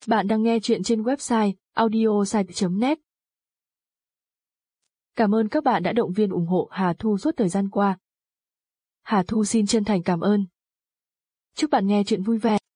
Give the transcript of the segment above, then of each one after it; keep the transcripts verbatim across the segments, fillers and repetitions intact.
Bạn đang nghe chuyện trên website audiosite chấm net. Cảm ơn các bạn đã động viên ủng hộ Hà Thu suốt thời gian qua. Hà Thu xin chân thành cảm ơn. Chúc bạn nghe chuyện vui vẻ.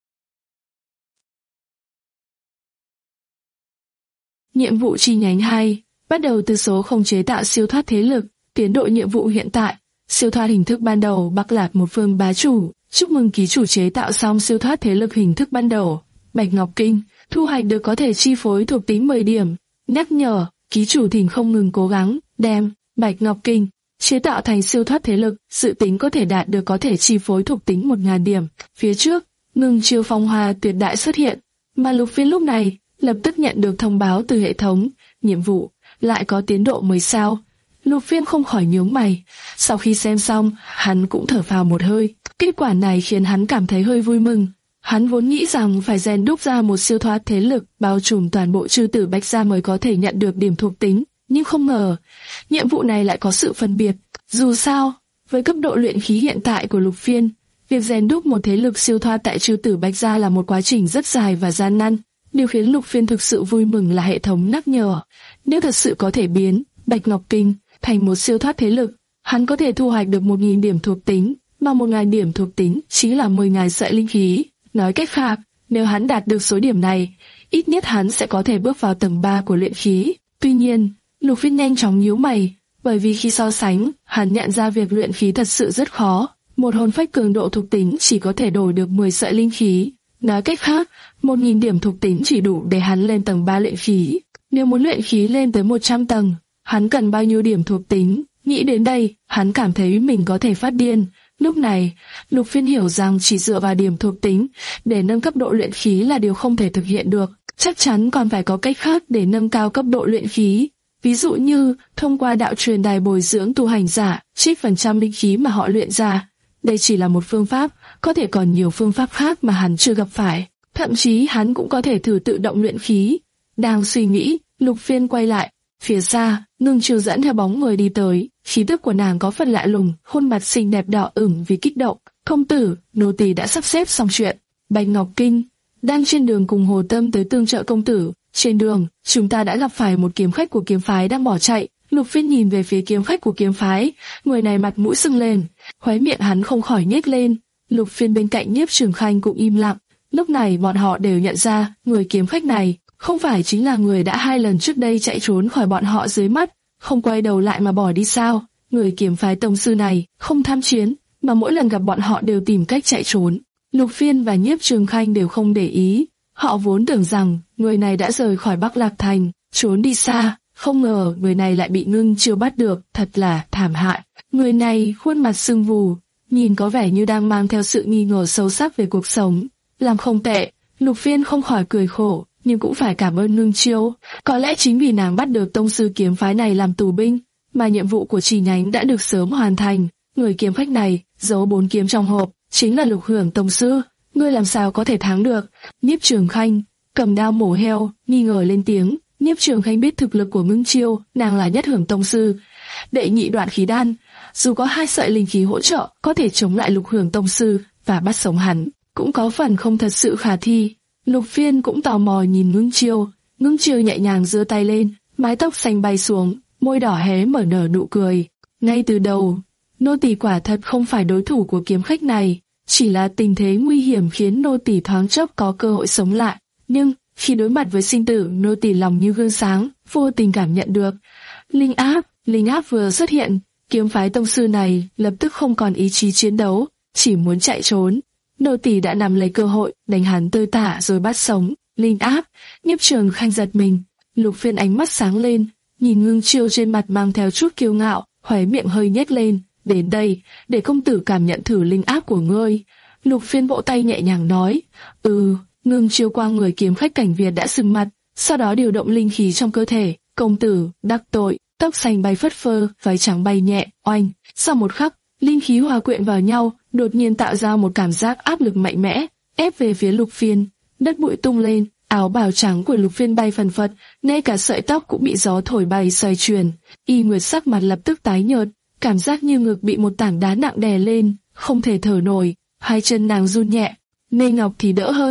Nhiệm vụ chi nhánh hai, bắt đầu từ số không chế tạo siêu thoát thế lực, tiến độ nhiệm vụ hiện tại, siêu thoát hình thức ban đầu Bắc Lạc một phương bá chủ, chúc mừng ký chủ chế tạo xong siêu thoát thế lực hình thức ban đầu. Bạch Ngọc Kinh, thu hoạch được có thể chi phối thuộc tính mười điểm, nhắc nhở, ký chủ thỉnh không ngừng cố gắng, đem, Bạch Ngọc Kinh, chế tạo thành siêu thoát thế lực, dự tính có thể đạt được có thể chi phối thuộc tính một nghìn điểm. Phía trước, ngừng chiêu phong hoa tuyệt đại xuất hiện, mà Lục Phiên lúc này, lập tức nhận được thông báo từ hệ thống, nhiệm vụ, lại có tiến độ mới sao. Lục Phiên không khỏi nhướng mày, sau khi xem xong, hắn cũng thở phào một hơi, kết quả này khiến hắn cảm thấy hơi vui mừng. Hắn vốn nghĩ rằng phải rèn đúc ra một siêu thoát thế lực bao trùm toàn bộ chư tử Bạch Gia mới có thể nhận được điểm thuộc tính, nhưng không ngờ, nhiệm vụ này lại có sự phân biệt. Dù sao, với cấp độ luyện khí hiện tại của Lục Phiên, việc rèn đúc một thế lực siêu thoát tại chư tử Bạch Gia là một quá trình rất dài và gian nan. Điều khiến Lục Phiên thực sự vui mừng là hệ thống nhắc nhở, nếu thật sự có thể biến Bạch Ngọc Kinh thành một siêu thoát thế lực, hắn có thể thu hoạch được một nghìn điểm thuộc tính, mà một nghìn điểm thuộc tính chính là mười nghìn sợi linh khí. Nói cách khác, nếu hắn đạt được số điểm này, ít nhất hắn sẽ có thể bước vào tầng ba của luyện khí. Tuy nhiên, Lục Phiên nhanh chóng nhíu mày, bởi vì khi so sánh, hắn nhận ra việc luyện khí thật sự rất khó. Một hồn phách cường độ thuộc tính chỉ có thể đổi được mười sợi linh khí. Nói cách khác, một nghìn điểm thuộc tính chỉ đủ để hắn lên tầng ba luyện khí. Nếu muốn luyện khí lên tới một trăm tầng, hắn cần bao nhiêu điểm thuộc tính? Nghĩ đến đây, hắn cảm thấy mình có thể phát điên. Lúc này, Lục Phiên hiểu rằng chỉ dựa vào điểm thuộc tính để nâng cấp độ luyện khí là điều không thể thực hiện được. Chắc chắn còn phải có cách khác để nâng cao cấp độ luyện khí. Ví dụ như, thông qua đạo truyền đài bồi dưỡng tu hành giả, trích phần trăm linh khí mà họ luyện ra. Đây chỉ là một phương pháp, có thể còn nhiều phương pháp khác mà hắn chưa gặp phải. Thậm chí hắn cũng có thể thử tự động luyện khí. Đang suy nghĩ, Lục Phiên quay lại. Phía xa, Ngưng Chiêu dẫn theo bóng người đi tới, khí tức của nàng có phần lạ lùng, khuôn mặt xinh đẹp đỏ ửng vì kích động. Công tử, nô tỳ đã sắp xếp xong chuyện. Bạch Ngọc Kinh đang trên đường cùng Hồ Tâm tới tương trợ công tử. Trên đường, chúng ta đã gặp phải một kiếm khách của kiếm phái đang bỏ chạy. Lục Phiên nhìn về phía kiếm khách của kiếm phái, người này mặt mũi sưng lên, khóe miệng hắn không khỏi nhếch lên. Lục Phiên bên cạnh Nhiếp Trường Khanh cũng im lặng. Lúc này bọn họ đều nhận ra, người kiếm khách này không phải chính là người đã hai lần trước đây chạy trốn khỏi bọn họ dưới mắt, không quay đầu lại mà bỏ đi sao? Người kiếm phái tông sư này không tham chiến, mà mỗi lần gặp bọn họ đều tìm cách chạy trốn. Lục Phiên và Nhiếp Trường Khanh đều không để ý, họ vốn tưởng rằng người này đã rời khỏi Bắc Lạc Thành, trốn đi xa, không ngờ người này lại bị Ngưng Chiêu bắt được, thật là thảm hại. Người này khuôn mặt sưng vù, nhìn có vẻ như đang mang theo sự nghi ngờ sâu sắc về cuộc sống. Làm không tệ, Lục Phiên không khỏi cười khổ, nhưng cũng phải cảm ơn Ngưng Chiêu. Có lẽ chính vì nàng bắt được tông sư kiếm phái này làm tù binh, mà nhiệm vụ của chi nhánh đã được sớm hoàn thành. Người kiếm khách này giấu bốn kiếm trong hộp, chính là Lục Hưởng tông sư. Ngươi làm sao có thể thắng được? Nhiếp Trường Khanh cầm đao mổ heo, nghi ngờ lên tiếng. Nhiếp Trường Khanh biết thực lực của Ngưng Chiêu, nàng là Nhất Hưởng tông sư, đệ nhị đoạn khí đan, dù có hai sợi linh khí hỗ trợ, có thể chống lại Lục Hưởng tông sư và bắt sống hắn, cũng có phần không thật sự khả thi. Lục Phiên cũng tò mò nhìn Ngưng Chiêu. Ngưng Chiêu nhẹ nhàng giơ tay lên, mái tóc xanh bay xuống, môi đỏ hé mở nở nụ cười. Ngay từ đầu, nô tỳ quả thật không phải đối thủ của kiếm khách này, chỉ là tình thế nguy hiểm khiến nô tỳ thoáng chốc có cơ hội sống lại. Nhưng khi đối mặt với sinh tử, nô tỳ lòng như gương sáng, vô tình cảm nhận được linh áp. Linh áp vừa xuất hiện, kiếm phái tông sư này lập tức không còn ý chí chiến đấu, chỉ muốn chạy trốn. Nô tỳ đã nắm lấy cơ hội, đánh hắn tơi tả rồi bắt sống. Linh áp. Nhiếp Trường Khanh giật mình. Lục Phiên ánh mắt sáng lên, nhìn Ngưng Chiêu trên mặt mang theo chút kiêu ngạo, khóe miệng hơi nhếch lên. Đến đây, để công tử cảm nhận thử linh áp của ngươi. Lục Phiên vỗ tay nhẹ nhàng nói. Ừ. Ngưng Chiêu qua người kiếm khách cảnh Việt đã sưng mặt, sau đó điều động linh khí trong cơ thể. Công tử, đắc tội. Tóc xanh bay phất phơ, váy trắng bay nhẹ, oanh. Sau một khắc, linh khí hòa quyện vào nhau, đột nhiên tạo ra một cảm giác áp lực mạnh mẽ, ép về phía Lục Phiên. Đất bụi tung lên, áo bào trắng của Lục Phiên bay phần phật, ngay cả sợi tóc cũng bị gió thổi bay xoay chuyển. Y Nguyệt sắc mặt lập tức tái nhợt, cảm giác như ngực bị một tảng đá nặng đè lên, không thể thở nổi. Hai chân nàng run nhẹ. Mê Ngọc thì đỡ hơn,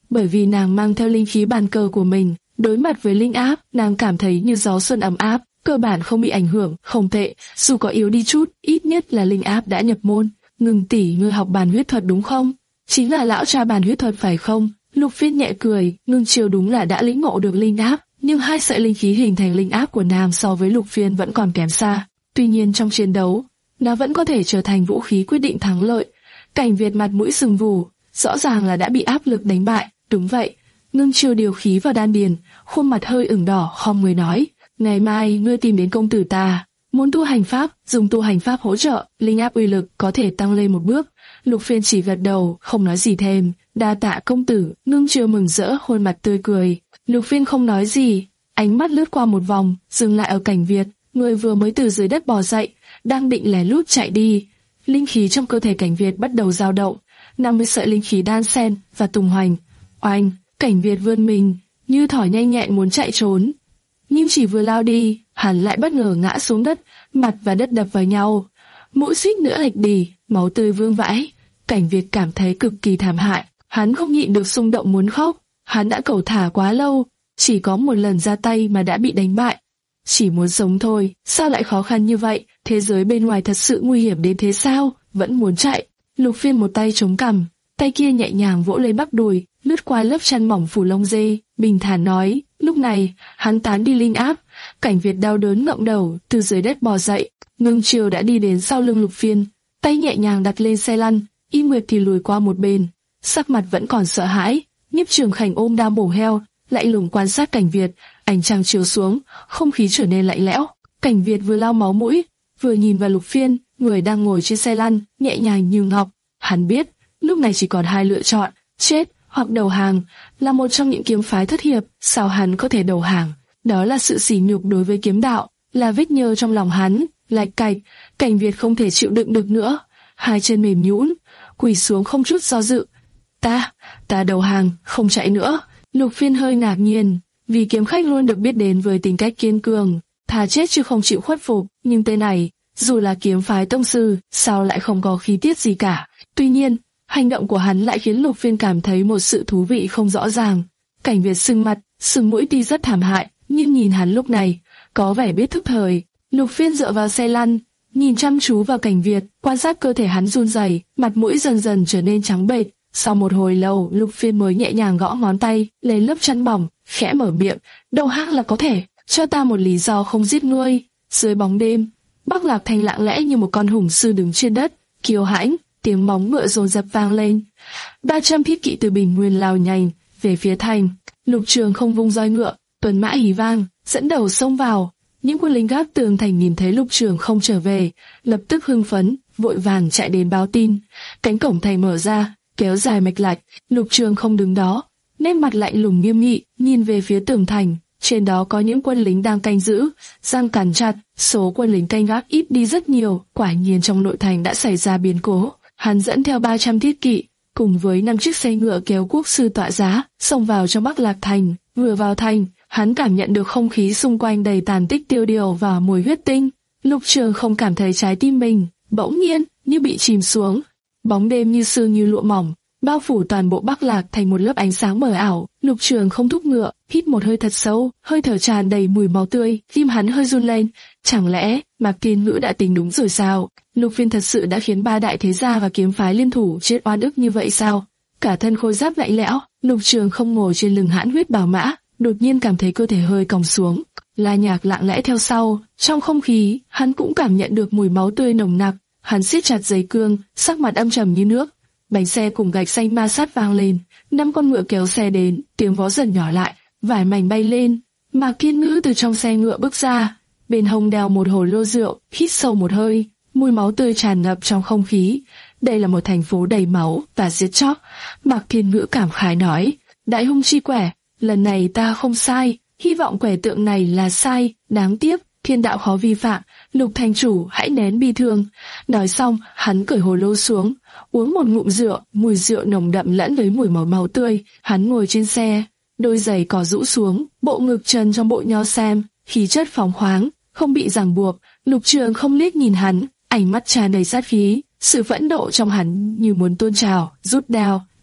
bởi vì nàng mang theo linh khí bàn cờ của mình, đối mặt với linh áp, nàng cảm thấy như gió xuân ấm áp, cơ bản không bị ảnh hưởng, không tệ, dù có yếu đi chút, ít nhất là linh áp đã nhập môn. Ngừng tỷ, ngươi học bàn huyết thuật đúng không? Chính là lão cha bàn huyết thuật phải không? Lục Phiên nhẹ cười, Ngưng Chiêu đúng là đã lĩnh ngộ được linh áp, nhưng hai sợi linh khí hình thành linh áp của nàng so với Lục Phiên vẫn còn kém xa. Tuy nhiên trong chiến đấu, nó vẫn có thể trở thành vũ khí quyết định thắng lợi. Cảnh Việt mặt mũi sừng vù, rõ ràng là đã bị áp lực đánh bại. Đúng vậy, Ngưng Chiêu điều khí vào đan điền, khuôn mặt hơi ửng đỏ, khom người nói, ngày mai ngươi tìm đến công tử ta, muốn tu hành pháp, dùng tu hành pháp hỗ trợ, linh áp uy lực có thể tăng lên một bước. Lục Phiên chỉ gật đầu, không nói gì thêm. Đa tạ công tử. Ngưng Chiêu mừng rỡ, khuôn mặt tươi cười. Lục Phiên không nói gì, ánh mắt lướt qua một vòng, dừng lại ở Cảnh Việt, người vừa mới từ dưới đất bò dậy, đang định lén lút chạy đi. Linh khí trong cơ thể Cảnh Việt bắt đầu dao động, năm mươi sợi linh khí đan xen và tung hoành. Oanh, Cảnh Việt vươn mình, như thỏ nhanh nhẹn muốn chạy trốn, nhưng chỉ vừa lao đi, hắn lại bất ngờ ngã xuống đất, mặt và đất đập vào nhau, mũi suýt nữa lệch đi, máu tươi vương vãi. Cảnh Việt cảm thấy cực kỳ thảm hại, hắn không nhịn được xung động muốn khóc. Hắn đã cẩu thả quá lâu, chỉ có một lần ra tay mà đã bị đánh bại. Chỉ muốn sống thôi, sao lại khó khăn như vậy? Thế giới bên ngoài thật sự nguy hiểm đến thế sao? Vẫn muốn chạy. Lục Phiên một tay chống cằm, tay kia nhẹ nhàng vỗ lên bắp đùi, lướt qua lớp chăn mỏng phủ lông dê, bình thản nói. Lúc này, hắn tán đi linh áp. Cảnh Việt đau đớn ngậm đầu, từ dưới đất bò dậy. Ngưng Chiêu đã đi đến sau lưng Lục Phiên, tay nhẹ nhàng đặt lên xe lăn, Y Nguyệt thì lùi qua một bên, sắc mặt vẫn còn sợ hãi. Nhiếp Trường Khảnh ôm đao bổ heo, lạnh lùng quan sát Cảnh Việt. Ánh trăng chiếu xuống, không khí trở nên lạnh lẽo. Cảnh Việt vừa lau máu mũi, vừa nhìn vào Lục Phiên, người đang ngồi trên xe lăn, nhẹ nhàng như ngọc. Hắn biết, lúc này chỉ còn hai lựa chọn, chết hoặc đầu hàng. Là một trong những kiếm phái thất hiệp, sao hắn có thể đầu hàng? Đó là sự sỉ nhục đối với kiếm đạo, là vết nhơ trong lòng hắn. Lạch cạch, Cảnh Việt không thể chịu đựng được nữa, hai chân mềm nhũn, quỳ xuống không chút do dự. Ta, ta đầu hàng, không chạy nữa. Lục Phiên hơi ngạc nhiên, vì kiếm khách luôn được biết đến với tính cách kiên cường, thà chết chứ không chịu khuất phục. Nhưng tên này, dù là kiếm phái tông sư, sao lại không có khí tiết gì cả? Tuy nhiên, hành động của hắn lại khiến Lục Phiên cảm thấy một sự thú vị không rõ ràng. Cảnh Việt sưng mặt, sưng mũi tuy rất thảm hại, nhưng nhìn hắn lúc này, có vẻ biết thức thời. Lục Phiên dựa vào xe lăn, nhìn chăm chú vào Cảnh Việt, quan sát cơ thể hắn run rẩy, mặt mũi dần dần trở nên trắng bệch. Sau một hồi lâu, Lục Phiên mới nhẹ nhàng gõ ngón tay lên lớp chăn bỏng, khẽ mở miệng, đầu hàng là có thể, cho ta một lý do không giết ngươi. Dưới bóng đêm, Bắc Lạc Thành lặng lẽ như một con hùng sư đứng trên đất, kiêu hãnh, tiếng móng ngựa dồn dập vang lên. ba trăm thiết kỵ từ Bình Nguyên lao nhanh về phía thành. Lục Trường không vung roi ngựa, tuần mã hí vang, dẫn đầu xông vào. Những quân lính gác tường thành nhìn thấy Lục Trường không trở về, lập tức hưng phấn, vội vàng chạy đến báo tin. Cánh cổng thành mở ra, kéo dài mạch lạch. Lục Trường không đứng đó, nét mặt lạnh lùng nghiêm nghị, nhìn về phía tường thành. Trên đó có những quân lính đang canh giữ, răng cắn chặt. Số quân lính canh gác ít đi rất nhiều, quả nhiên trong nội thành đã xảy ra biến cố. Hắn dẫn theo ba trăm thiết kỵ, cùng với năm chiếc xe ngựa kéo quốc sư tọa giá, xông vào trong Bắc Lạc Thành. Vừa vào thành, hắn cảm nhận được không khí xung quanh đầy tàn tích tiêu điều và mùi huyết tinh. Lục Trường không cảm thấy trái tim mình bỗng nhiên như bị chìm xuống. Bóng đêm như sương như lụa mỏng, bao phủ toàn bộ Bắc Lạc thành một lớp ánh sáng mờ ảo. Lục Trường không thúc ngựa, hít một hơi thật sâu, hơi thở tràn đầy mùi máu tươi, tim hắn hơi run lên. Chẳng lẽ Mạc Tiên Ngữ đã tính đúng rồi sao? Lục Phiên thật sự đã khiến ba đại thế gia và kiếm phái liên thủ chết oan ức như vậy sao? Cả thân khôi giáp lạnh lẽo, Lục Trường không ngồi trên lưng hãn huyết bảo mã, đột nhiên cảm thấy cơ thể hơi còng xuống. La Nhạc lặng lẽ theo sau, trong không khí, hắn cũng cảm nhận được mùi máu tươi nồng nặc. Hắn siết chặt dây cương, sắc mặt âm trầm như nước. Bánh xe cùng gạch xanh ma sát vang lên, năm con ngựa kéo xe đến, tiếng vó dần nhỏ lại, vải mảnh bay lên. Mạc Thiên Ngữ từ trong xe ngựa bước ra, bên hông đeo một hồ lô rượu, hít sâu một hơi, mùi máu tươi tràn ngập trong không khí. Đây là một thành phố đầy máu và giết chóc. Mạc Thiên Ngữ cảm khái nói, đại hung chi quẻ, lần này ta không sai, hy vọng quẻ tượng này là sai, đáng tiếc, thiên đạo khó vi phạm, Lục thành chủ hãy nén bi thương. Nói xong, hắn cởi hồ lô xuống, uống một ngụm rượu, mùi rượu nồng đậm lẫn với mùi máu máu tươi. Hắn ngồi trên xe, đôi giày cỏ rũ xuống, bộ ngực trần trong bộ nho xem, khí chất phóng khoáng, không bị ràng buộc. Lục Trường không liếc nhìn hắn, ánh mắt tràn đầy sát khí, sự phẫn nộ trong hắn như muốn tuôn trào. Rút đao,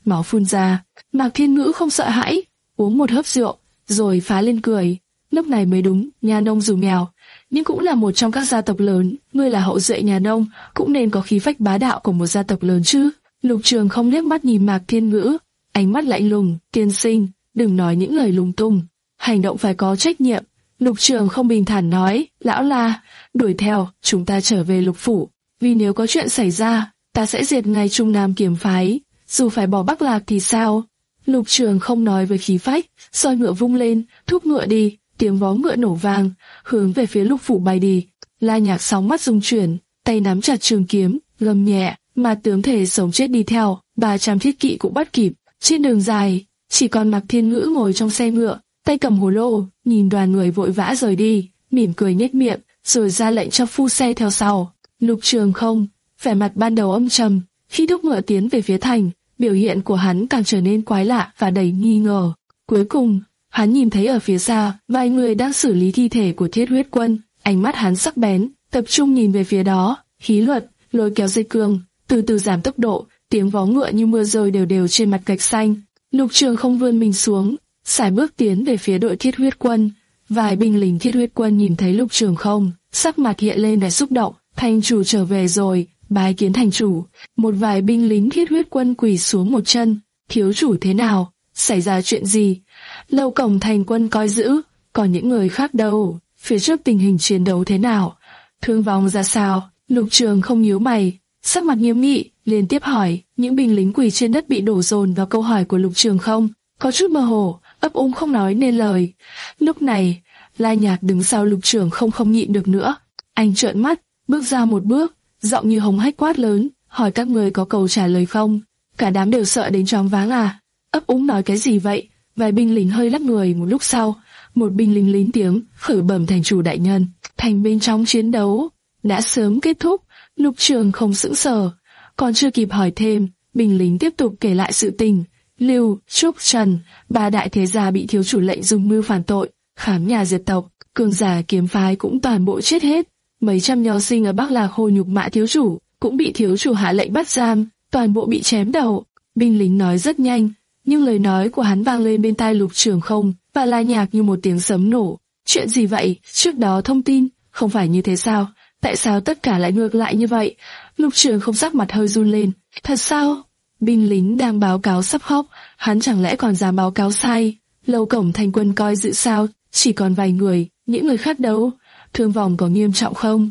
máu phun ra. Mạc Thiên Ngữ không sợ hãi, uống một hớp rượu, rồi phá lên cười. Lúc này mới đúng, nhà nông dù nghèo, nhưng cũng là một trong các gia tộc lớn. Ngươi là hậu duệ nhà nông, cũng nên có khí phách bá đạo của một gia tộc lớn chứ. Lục Trường không liếc mắt nhìn Mạc Thiên Ngữ, ánh mắt lạnh lùng. Tiên sinh, đừng nói những lời lung tung, hành động phải có trách nhiệm. Lục Trường không bình thản nói, lão La, đuổi theo, chúng ta trở về Lục phủ, vì nếu có chuyện xảy ra, ta sẽ diệt ngay Trung Nam kiếm phái, dù phải bỏ Bắc Lạc thì sao? Lục Trường không nói với khí phách, roi ngựa vung lên, thúc ngựa đi, tiếng vó ngựa nổ vang, hướng về phía Lục phủ bay đi. La Nhạc sóng mắt rung chuyển, tay nắm chặt trường kiếm, gầm nhẹ, mà tướng thể sống chết đi theo, ba trăm thiết kỵ cũng bắt kịp. Trên đường dài, chỉ còn Mạc Thiên Ngữ ngồi trong xe ngựa, tay cầm hồ lô, nhìn đoàn người vội vã rời đi, mỉm cười nhếch miệng, rồi ra lệnh cho phu xe theo sau. Lục Trường không, vẻ mặt ban đầu âm trầm, khi thúc ngựa tiến về phía thành, biểu hiện của hắn càng trở nên quái lạ và đầy nghi ngờ. Cuối cùng, hắn nhìn thấy ở phía xa, vài người đang xử lý thi thể của Thiết Huyết Quân, ánh mắt hắn sắc bén, tập trung nhìn về phía đó, khí luật, lôi kéo dây cương, từ từ giảm tốc độ, tiếng vó ngựa như mưa rơi đều đều trên mặt gạch xanh. Lục Trường không vươn mình xuống, sải bước tiến về phía đội Thiết Huyết Quân. Vài binh lính Thiết Huyết Quân nhìn thấy Lục Trường không, sắc mặt hiện lên vẻ xúc động. Thành chủ trở về rồi, bái kiến thành chủ. Một vài binh lính Thiết Huyết Quân quỳ xuống một chân. Thiếu chủ thế nào? Xảy ra chuyện gì? Lâu cổng thành quân coi giữ, còn những người khác đâu? Phía trước tình hình chiến đấu thế nào? Thương vong ra sao? Lục Trường không nhíu mày, sắc mặt nghiêm nghị, liên tiếp hỏi. Những binh lính quỳ trên đất bị đổ dồn vào câu hỏi của Lục Trường không, có chút mơ hồ, ấp úng không nói nên lời. Lúc này, La Nhạc đứng sau Lục Trường không không nhịn được nữa. Anh trợn mắt, bước ra một bước, giọng như hống hách quát lớn, hỏi các người có câu trả lời không? Cả đám đều sợ đến choáng váng à? Ấp úng nói cái gì vậy? Vài binh lính hơi lắc người. Một lúc sau, một binh lính lín tiếng, khởi bẩm thành chủ đại nhân, thành bên trong chiến đấu đã sớm kết thúc. Lục Trường không sững sờ, còn chưa kịp hỏi thêm, binh lính tiếp tục kể lại sự tình. Lưu, Trúc, Trần, ba đại thế gia bị thiếu chủ lệnh dùng mưu phản tội, khám nhà diệt tộc, cường giả kiếm phái cũng toàn bộ chết hết. Mấy trăm nho sinh ở Bắc Lạc hồ nhục mạ thiếu chủ, cũng bị thiếu chủ hạ lệnh bắt giam, toàn bộ bị chém đầu. Binh lính nói rất nhanh, nhưng lời nói của hắn vang lên bên tai Lục Trường không và La Nhạc như một tiếng sấm nổ. Chuyện gì vậy? Trước đó thông tin không phải như thế sao? Tại sao tất cả lại ngược lại như vậy? Lục Trường không sắc mặt hơi run lên. Thật sao? Binh lính đang báo cáo sắp khóc, hắn chẳng lẽ còn dám báo cáo sai? Lâu cổng thành quân coi giữ sao? Chỉ còn vài người, những người khác đâu? Thương vong có nghiêm trọng không?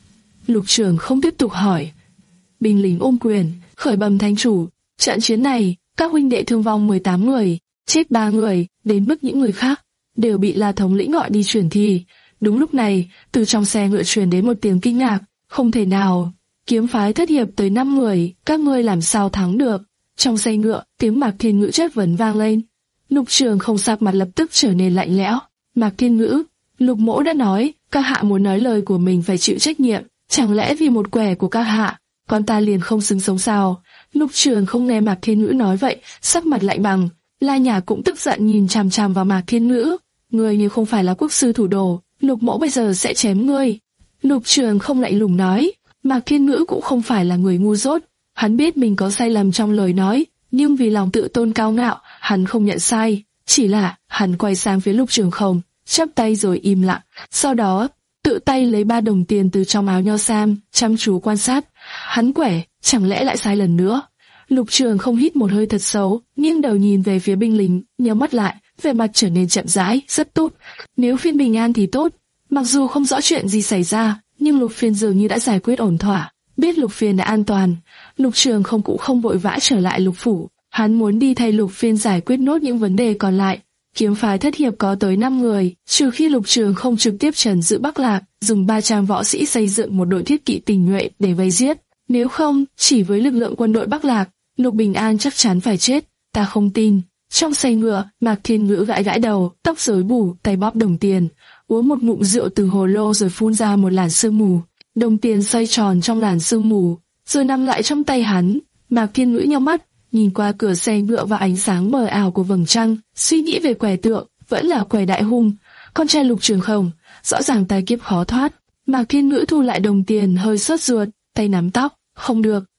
Lục Trường không tiếp tục hỏi. Binh lính ôm quyền, khởi bẩm thành chủ, trận chiến này, các huynh đệ thương vong mười tám người, chết ba người, đến mức những người khác đều bị La thống lĩnh gọi đi chuyển thi. Đúng lúc này, từ trong xe ngựa truyền đến một tiếng kinh ngạc, không thể nào, kiếm phái thất hiệp tới năm người, các ngươi làm sao thắng được? Trong xe ngựa, tiếng Mạc Thiên Ngữ chất vấn vang lên. Lục Trường không sắc mặt lập tức trở nên lạnh lẽo. Mạc Thiên Ngữ, Lục mỗ đã nói, các hạ muốn nói lời của mình phải chịu trách nhiệm, chẳng lẽ vì một quẻ của các hạ, con ta liền không xứng sống sao? Lục Trường không nghe Mạc Thiên Ngữ nói vậy, sắc mặt lạnh bằng. La Nhạc cũng tức giận nhìn chằm chằm vào Mạc Thiên Ngữ. Ngươi như không phải là quốc sư thủ đồ, Lục mỗ bây giờ sẽ chém ngươi. Lục Trường không lạnh lùng nói. Mạc Thiên Ngữ cũng không phải là người ngu dốt, hắn biết mình có sai lầm trong lời nói, nhưng vì lòng tự tôn cao ngạo, hắn không nhận sai. Chỉ là hắn quay sang phía Lục Trường không, chắp tay rồi im lặng. Sau đó, tự tay lấy ba đồng tiền từ trong áo nho sam, chăm chú quan sát. Hắn quẻ, chẳng lẽ lại sai lần nữa? Lục Trường không hít một hơi thật sâu, nghiêng đầu nhìn về phía binh lính, nhắm mắt lại, vẻ mặt trở nên chậm rãi, rất tốt. Nếu phiên bình an thì tốt. Mặc dù không rõ chuyện gì xảy ra, nhưng Lục phiên dường như đã giải quyết ổn thỏa. Biết Lục phiên đã an toàn, Lục Trường không cũng không vội vã trở lại Lục phủ. Hắn muốn đi thay Lục phiên giải quyết nốt những vấn đề còn lại. Kiếm phái thất hiệp có tới năm người, trừ khi Lục Trường không trực tiếp trấn giữ Bắc Lạc, dùng ba trăm võ sĩ xây dựng một đội thiết kỵ tình nhuệ để vây giết. Nếu không, chỉ với lực lượng quân đội Bắc Lạc, Lục Bình An chắc chắn phải chết. Ta không tin. Trong xe ngựa, Mạc Thiên Ngữ gãi gãi đầu, tóc rối bù, tay bóp đồng tiền, uống một ngụm rượu từ hồ lô rồi phun ra một làn sương mù. Đồng tiền xoay tròn trong làn sương mù, rồi nằm lại trong tay hắn. Mạc Thiên Ngữ nhắm mắt, nhìn qua cửa xe ngựa và ánh sáng mờ ảo của vầng trăng, suy nghĩ về quẻ tượng, vẫn là quẻ đại hung, con trai Lục Trường không, rõ ràng tai kiếp khó thoát. Mạc Thiên Ngữ thu lại đồng tiền, hơi sốt ruột, tay nắm tóc, không được,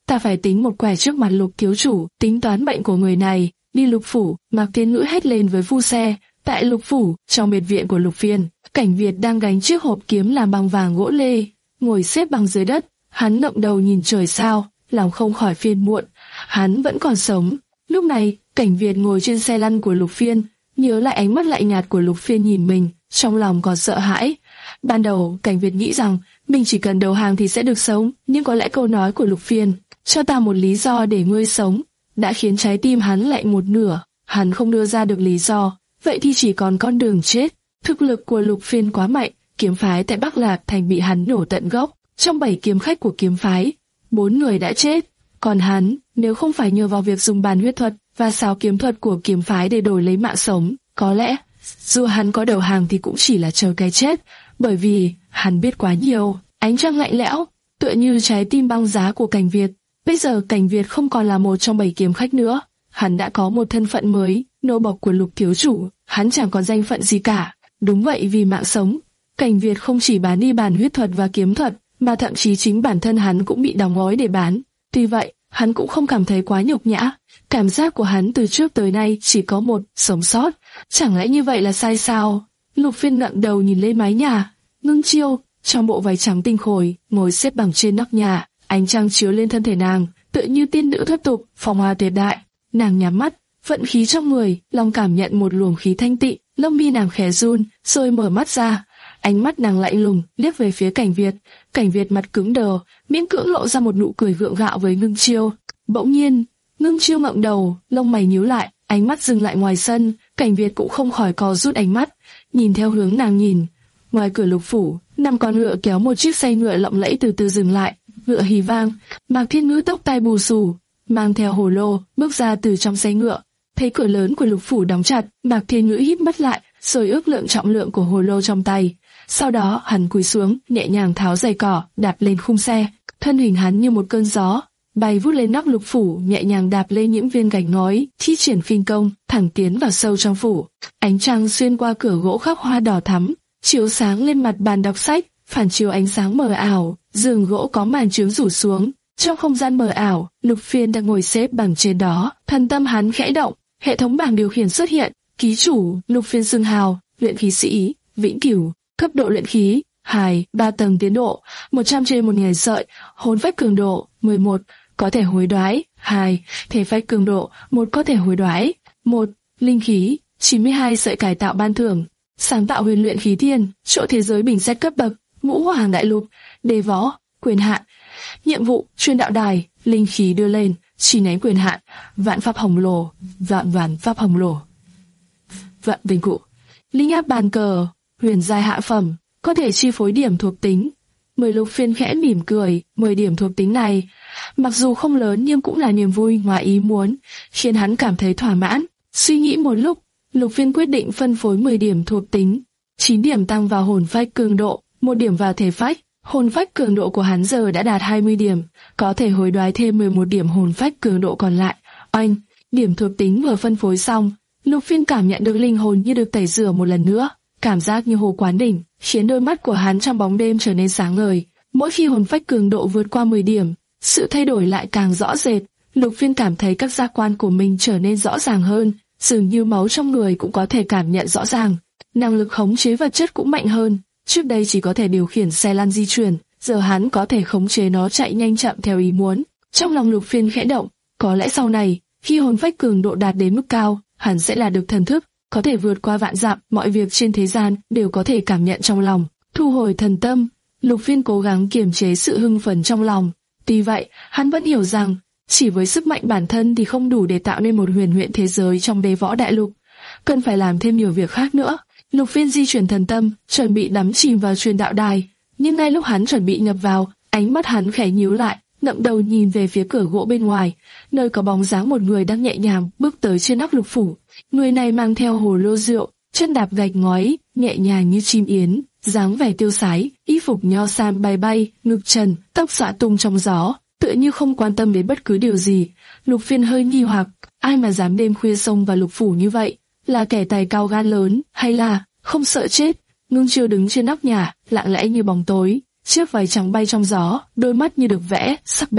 ta phải tính một quẻ trước mặt Lục thiếu chủ, tính toán bệnh của người này. Đi Lục phủ, Mạc Thiên Ngữ hét lên với phu xe. Tại Lục phủ, trong biệt viện của Lục Phiên, Cảnh Việt đang gánh chiếc hộp kiếm làm bằng vàng gỗ lê, ngồi xếp bằng dưới đất. Hắn ngẩng đầu nhìn trời sao, lòng không khỏi phiền muộn. Hắn vẫn còn sống. Lúc này, Cảnh Việt ngồi trên xe lăn của Lục Phiên, nhớ lại ánh mắt lạnh nhạt của Lục Phiên nhìn mình, trong lòng còn sợ hãi. Ban đầu, Cảnh Việt nghĩ rằng mình chỉ cần đầu hàng thì sẽ được sống, nhưng có lẽ câu nói của Lục Phiên, cho ta một lý do để ngươi sống, đã khiến trái tim hắn lạnh một nửa. Hắn không đưa ra được lý do, vậy thì chỉ còn con đường chết. Thực lực của Lục Phiên quá mạnh, kiếm phái tại Bắc Lạc Thành bị hắn nổ tận gốc. Trong bảy kiếm khách của kiếm phái, bốn người đã chết, còn hắn, nếu không phải nhờ vào việc dùng bàn huyết thuật và sáo kiếm thuật của kiếm phái để đổi lấy mạng sống, có lẽ dù hắn có đầu hàng thì cũng chỉ là chờ cái chết, bởi vì hắn biết quá nhiều. Ánh trăng lạnh lẽo, tựa như trái tim băng giá của Cảnh Việt. Bây giờ Cảnh Việt không còn là một trong bảy kiếm khách nữa, hắn đã có một thân phận mới, nô bộc của Lục thiếu chủ. Hắn chẳng còn danh phận gì cả. Đúng vậy, vì mạng sống, Cảnh Việt không chỉ bán đi bàn huyết thuật và kiếm thuật, mà thậm chí chính bản thân hắn cũng bị đóng gói để bán. Tuy vậy, hắn cũng không cảm thấy quá nhục nhã. Cảm giác của hắn từ trước tới nay chỉ có một, sống sót. Chẳng lẽ như vậy là sai sao? Lục Phiên ngẩng đầu nhìn lên mái nhà. Ngưng Chiêu, trong bộ váy trắng tinh khôi, ngồi xếp bằng trên nóc nhà. Ánh trăng chiếu lên thân thể nàng, tựa như tiên nữ thoát tục, phong hoa tuyệt đại. Nàng nhắm mắt, vận khí trong người, lòng cảm nhận một luồng khí thanh tịnh. Lông mi nàng khẽ run, rồi mở mắt ra. Ánh mắt nàng lạnh lùng, liếc về phía Cảnh Việt. Cảnh Việt mặt cứng đờ, miễn cưỡng lộ ra một nụ cười gượng gạo với Ngưng Chiêu. Bỗng nhiên, Ngưng Chiêu ngẩng đầu, lông mày nhíu lại, ánh mắt dừng lại ngoài sân. Cảnh Việt cũng không khỏi co rút ánh mắt, nhìn theo hướng nàng nhìn. Ngoài cửa Lục phủ, năm con ngựa kéo một chiếc xe ngựa lộng lẫy từ từ dừng lại. Ngựa hí vang, Mạc Thiên Ngữ tóc tai bù xù, mang theo hồ lô, bước ra từ trong xe ngựa. Thấy cửa lớn của Lục phủ đóng chặt, Mạc Thiên Ngữ híp mắt lại, rồi ước lượng trọng lượng của hồ lô trong tay. Sau đó hắn cúi xuống, nhẹ nhàng tháo giày cỏ, đạp lên khung xe. Thân hình hắn như một cơn gió, bay vút lên nóc Lục phủ, nhẹ nhàng đạp lên những viên gạch ngói, thi triển khinh công, thẳng tiến vào sâu trong phủ. Ánh trăng xuyên qua cửa gỗ khắc hoa đỏ thắm, chiếu sáng lên mặt bàn đọc sách, phản chiếu ánh sáng mờ ảo. Giường gỗ có màn trướng rủ xuống, trong không gian mờ ảo, Lục Phiên đang ngồi xếp bằng trên đó. Thần tâm hắn khẽ động, hệ thống bảng điều khiển xuất hiện. Ký chủ Lục Phiên xưng hào, luyện khí sĩ, vĩnh cửu, cấp độ luyện khí hai, ba tầng tiến độ một trăm trên một nghìn sợi, hồn phách cường độ mười một, có thể hối đoái hai, thể phách cường độ một, có thể hối đoái một, linh khí chín mươi hai sợi cải tạo ban thưởng, sáng tạo huyền luyện khí thiên, chỗ thế giới bình xét cấp bậc, ngũ hoàng đại lục, đề võ, quyền hạn, nhiệm vụ truyền đạo đài, linh khí đưa lên, chi nhánh quyền hạn, vạn pháp hồng lồ, vạn vạn pháp hồng lồ, vạn bình cụ, linh áp bàn cờ, huyền giai hạ phẩm, có thể chi phối điểm thuộc tính. Mười Lục Phiên khẽ mỉm cười, mười điểm thuộc tính này, mặc dù không lớn nhưng cũng là niềm vui ngoài ý muốn, khiến hắn cảm thấy thỏa mãn. Suy nghĩ một lúc, Lục Phiên quyết định phân phối mười điểm thuộc tính, chín điểm tăng vào hồn phách cường độ, một điểm vào thể phách. Hồn phách cường độ của hắn giờ đã đạt hai mươi điểm, có thể hối đoái thêm mười một điểm hồn phách cường độ còn lại. Oanh, điểm thuộc tính vừa phân phối xong, Lục Phiên cảm nhận được linh hồn như được tẩy rửa một lần nữa, cảm giác như hồ quán đỉnh, khiến đôi mắt của hắn trong bóng đêm trở nên sáng ngời. Mỗi khi hồn phách cường độ vượt qua mười điểm, sự thay đổi lại càng rõ rệt. Lục Phiên cảm thấy các giác quan của mình trở nên rõ ràng hơn, dường như máu trong người cũng có thể cảm nhận rõ ràng. Năng lực khống chế vật chất cũng mạnh hơn. Trước đây chỉ có thể điều khiển xe lăn di chuyển, giờ hắn có thể khống chế nó chạy nhanh chậm theo ý muốn. Trong lòng Lục Phiên khẽ động, có lẽ sau này, khi hồn phách cường độ đạt đến mức cao, hắn sẽ là được thần thức, có thể vượt qua vạn dặm, mọi việc trên thế gian đều có thể cảm nhận trong lòng. Thu hồi thần tâm, Lục Phiên cố gắng kiềm chế sự hưng phấn trong lòng. Tuy vậy, hắn vẫn hiểu rằng, chỉ với sức mạnh bản thân thì không đủ để tạo nên một huyền huyễn thế giới trong đế võ đại lục, cần phải làm thêm nhiều việc khác nữa. Lục Phiên di chuyển thần tâm, chuẩn bị đắm chìm vào truyền đạo đài, nhưng ngay lúc hắn chuẩn bị nhập vào, ánh mắt hắn khẽ nhíu lại, ngẩng đầu nhìn về phía cửa gỗ bên ngoài, nơi có bóng dáng một người đang nhẹ nhàng bước tới trên nóc Lục phủ. Người này mang theo hồ lô rượu, chân đạp gạch ngói, nhẹ nhàng như chim yến, dáng vẻ tiêu sái, y phục nho sam bay bay, ngực trần, tóc xõa tung trong gió, tựa như không quan tâm đến bất cứ điều gì. Lục Phiên hơi nghi hoặc, ai mà dám đêm khuya xông vào Lục phủ như vậy? Là kẻ tài cao gan lớn, hay là không sợ chết? Ngưng Chiêu đứng trên nóc nhà, lặng lẽ như bóng tối, chiếc váy trắng bay trong gió, đôi mắt như được vẽ, sắc bén.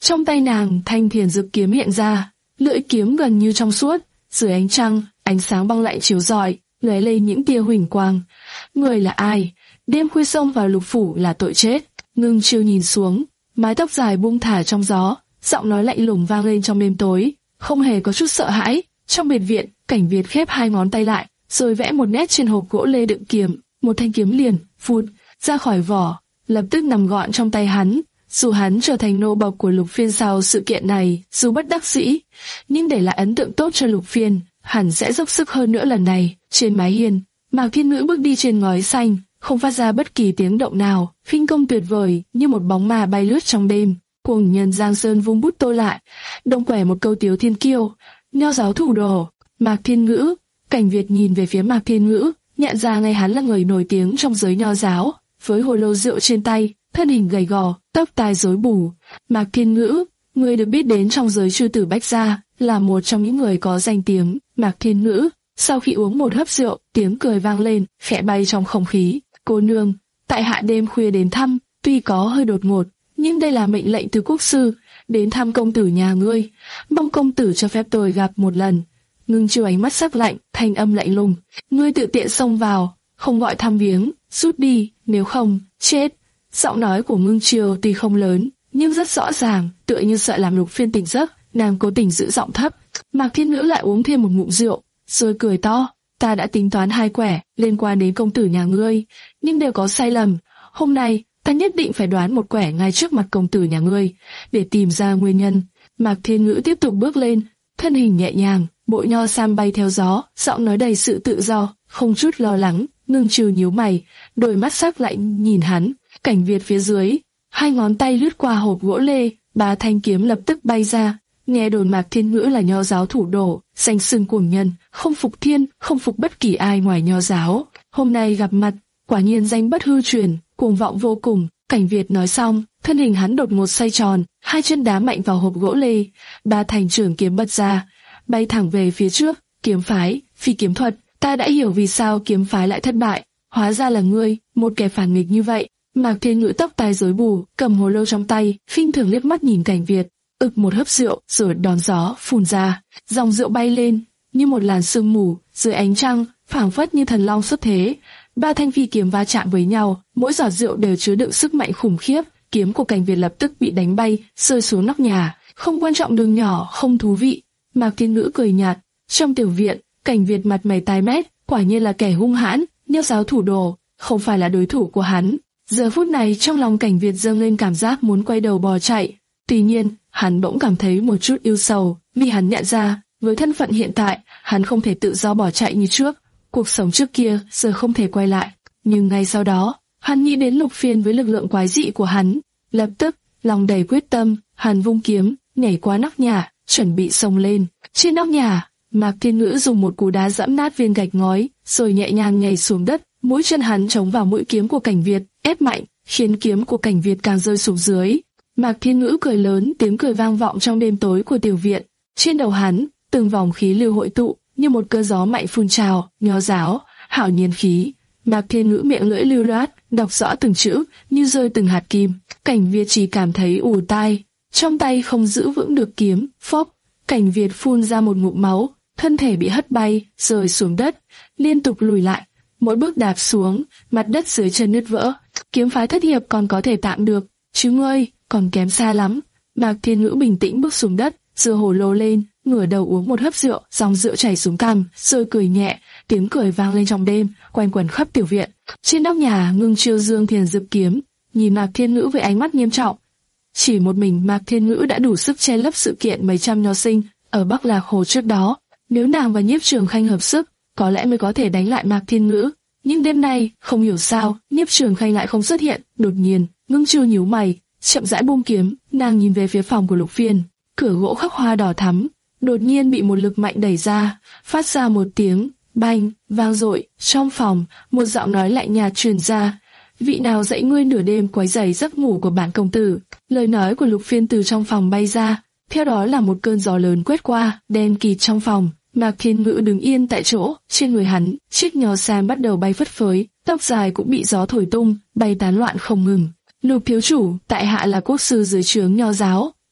Trong tay nàng thanh thiền dực kiếm hiện ra, lưỡi kiếm gần như trong suốt, dưới ánh trăng, ánh sáng băng lạnh chiếu rọi, lóe lên những tia huỳnh quang. Người là ai? Đêm khuya xông vào lục phủ là tội chết. Ngưng Chiêu nhìn xuống, mái tóc dài buông thả trong gió, giọng nói lạnh lùng vang lên trong đêm tối, không hề có chút sợ hãi. Trong biệt viện, Cảnh Việt khép hai ngón tay lại, rồi vẽ một nét trên hộp gỗ lê đựng kiếm, một thanh kiếm liền phụt ra khỏi vỏ, lập tức nằm gọn trong tay hắn. Dù hắn trở thành nô bộc của Lục Phiên sau sự kiện này, dù bất đắc dĩ, nhưng để lại ấn tượng tốt cho Lục Phiên, hẳn sẽ dốc sức hơn nữa lần này. Trên mái hiên, Mạc Thiên Ngữ bước đi trên ngói xanh, không phát ra bất kỳ tiếng động nào, khinh công tuyệt vời như một bóng ma bay lướt trong đêm. Cuồng Nhân Giang Sơn vung bút tô lại, đồng quẻ một câu tiếu thiên kiêu, nho giáo thủ đồ, Mạc Thiên Ngữ. Cảnh Việt nhìn về phía Mạc Thiên Ngữ, nhận ra ngay hắn là người nổi tiếng trong giới nho giáo, với hồ lô rượu trên tay, thân hình gầy gò, tóc tai rối bù. Mạc Thiên Ngữ, người được biết đến trong giới chư tử Bách gia, là một trong những người có danh tiếng. Mạc Thiên Ngữ, sau khi uống một hớp rượu, tiếng cười vang lên, khẽ bay trong không khí. Cô nương, tại hạ đêm khuya đến thăm, tuy có hơi đột ngột, nhưng đây là mệnh lệnh từ quốc sư, đến thăm công tử nhà ngươi, mong công tử cho phép tôi gặp một lần. Ngưng Chiêu ánh mắt sắc lạnh, thanh âm lạnh lùng, ngươi tự tiện xông vào, không gọi thăm viếng, rút đi, nếu không, chết. Giọng nói của Ngưng Chiêu tuy không lớn, nhưng rất rõ ràng, tựa như sợ làm Lục Phiên tỉnh giấc, nàng cố tình giữ giọng thấp. Mạc Thiên Ngữ lại uống thêm một ngụm rượu, rồi cười to, ta đã tính toán hai quẻ liên quan đến công tử nhà ngươi, nhưng đều có sai lầm. Hôm nay, ta nhất định phải đoán một quẻ ngay trước mặt công tử nhà ngươi, để tìm ra nguyên nhân. Mạc Thiên Ngữ tiếp tục bước lên, thân hình nhẹ nhàng, bộ nho sam bay theo gió, giọng nói đầy sự tự do, không chút lo lắng. Ngưng Chiêu nhíu mày, đôi mắt sắc lạnh nhìn hắn. Cảnh Việt phía dưới, hai ngón tay lướt qua hộp gỗ lê, ba thanh kiếm lập tức bay ra. Nghe đồn Mạc Thiên Ngữ là nho giáo thủ đồ, danh xưng cuồng nhân, không phục thiên, không phục bất kỳ ai ngoài nho giáo. Hôm nay gặp mặt, quả nhiên danh bất hư truyền, cuồng vọng vô cùng. Cảnh Việt nói xong, thân hình hắn đột ngột xoay tròn, hai chân đá mạnh vào hộp gỗ lê, ba thanh trường kiếm bật ra, bay thẳng về phía trước. Kiếm phái, phi kiếm thuật, ta đã hiểu vì sao kiếm phái lại thất bại. Hóa ra là ngươi, một kẻ phản nghịch như vậy. Mạc Thiên Ngữ tóc tai rối bù, cầm hồ lô trong tay, khinh thường liếc mắt nhìn Cảnh Việt, ực một hớp rượu, rồi đón gió phun ra, dòng rượu bay lên như một làn sương mù dưới ánh trăng, phảng phất như thần long xuất thế. Ba thanh phi kiếm va chạm với nhau, mỗi giọt rượu đều chứa đựng sức mạnh khủng khiếp. Kiếm của Cảnh Việt lập tức bị đánh bay, rơi xuống nóc nhà. Không quan trọng đường nhỏ, không thú vị. Mạc Thiên Ngữ cười nhạt. Trong tiểu viện, Cảnh Việt mặt mày tái mét, quả nhiên là kẻ hung hãn, nho giáo thủ đồ, không phải là đối thủ của hắn. Giờ phút này trong lòng Cảnh Việt dâng lên cảm giác muốn quay đầu bò chạy. Tuy nhiên, hắn bỗng cảm thấy một chút ưu sầu, vì hắn nhận ra, với thân phận hiện tại, hắn không thể tự do bỏ chạy như trước. Cuộc sống trước kia giờ không thể quay lại. Nhưng ngay sau đó, hắn nghĩ đến Lục Phiên với lực lượng quái dị của hắn. Lập tức, lòng đầy quyết tâm, hắn vung kiếm, nhảy qua nóc nhà, chuẩn bị xông lên. Trên nóc nhà, Mạc Thiên Ngữ dùng một cú đá giẫm nát viên gạch ngói, rồi nhẹ nhàng nhảy xuống đất. Mũi chân hắn chống vào mũi kiếm của Cảnh Việt, ép mạnh, khiến kiếm của Cảnh Việt càng rơi xuống dưới. Mạc Thiên Ngữ cười lớn, tiếng cười vang vọng trong đêm tối của tiểu viện. Trên đầu hắn, từng vòng khí lưu hội tụ, như một cơn gió mạnh phun trào, nho giáo, hảo nhiên khí. Mạc Thiên Ngữ miệng lưỡi lưu loát, đọc rõ từng chữ, như rơi từng hạt kim. Cảnh Việt chỉ cảm thấy ù tai, trong tay không giữ vững được kiếm, phốc. Cảnh Việt phun ra một ngụm máu, thân thể bị hất bay, rơi xuống đất, liên tục lùi lại. Mỗi bước đạp xuống, mặt đất dưới chân nứt vỡ. Kiếm phái thất hiệp còn có thể tạm được, chứ ngươi còn kém xa lắm. Mạc Thiên Ngữ bình tĩnh bước xuống đất, giơ hồ lô lên, ngửa đầu uống một hớp rượu, dòng rượu chảy xuống cằm, rồi cười nhẹ, tiếng cười vang lên trong đêm, quanh quẩn khắp tiểu viện. Trên nóc nhà, Ngưng Chiêu dương thiền dực kiếm, nhìn Mạc Thiên Ngữ với ánh mắt nghiêm trọng. Chỉ một mình Mạc Thiên Ngữ đã đủ sức che lấp sự kiện mấy trăm nho sinh ở Bắc Lạc Hồ trước đó. Nếu nàng và Nhiếp Trường Khanh hợp sức, có lẽ mới có thể đánh lại Mạc Thiên Ngữ. Nhưng đêm nay, không hiểu sao, Nhiếp Trường Khanh lại không xuất hiện. Đột nhiên, Ngưng Chiêu nhíu mày, chậm rãi buông kiếm, nàng nhìn về phía phòng của Lục Phiên. Cửa gỗ khắc hoa đỏ thắm, đột nhiên bị một lực mạnh đẩy ra, phát ra một tiếng bang vang dội. Trong phòng, một giọng nói lạnh nhạt truyền ra: vị nào dạy ngươi nửa đêm quấy rầy giấc ngủ của bản công tử? Lời nói của Lục Phiên từ trong phòng bay ra, theo đó là một cơn gió lớn quét qua, đen kịt trong phòng. Mạc Thiên Ngữ đứng yên tại chỗ, trên người hắn, chiếc nho sam bắt đầu bay phất phới, tóc dài cũng bị gió thổi tung, bay tán loạn không ngừng. Lục thiếu chủ, tại hạ là quốc sư dưới trướng nho giáo.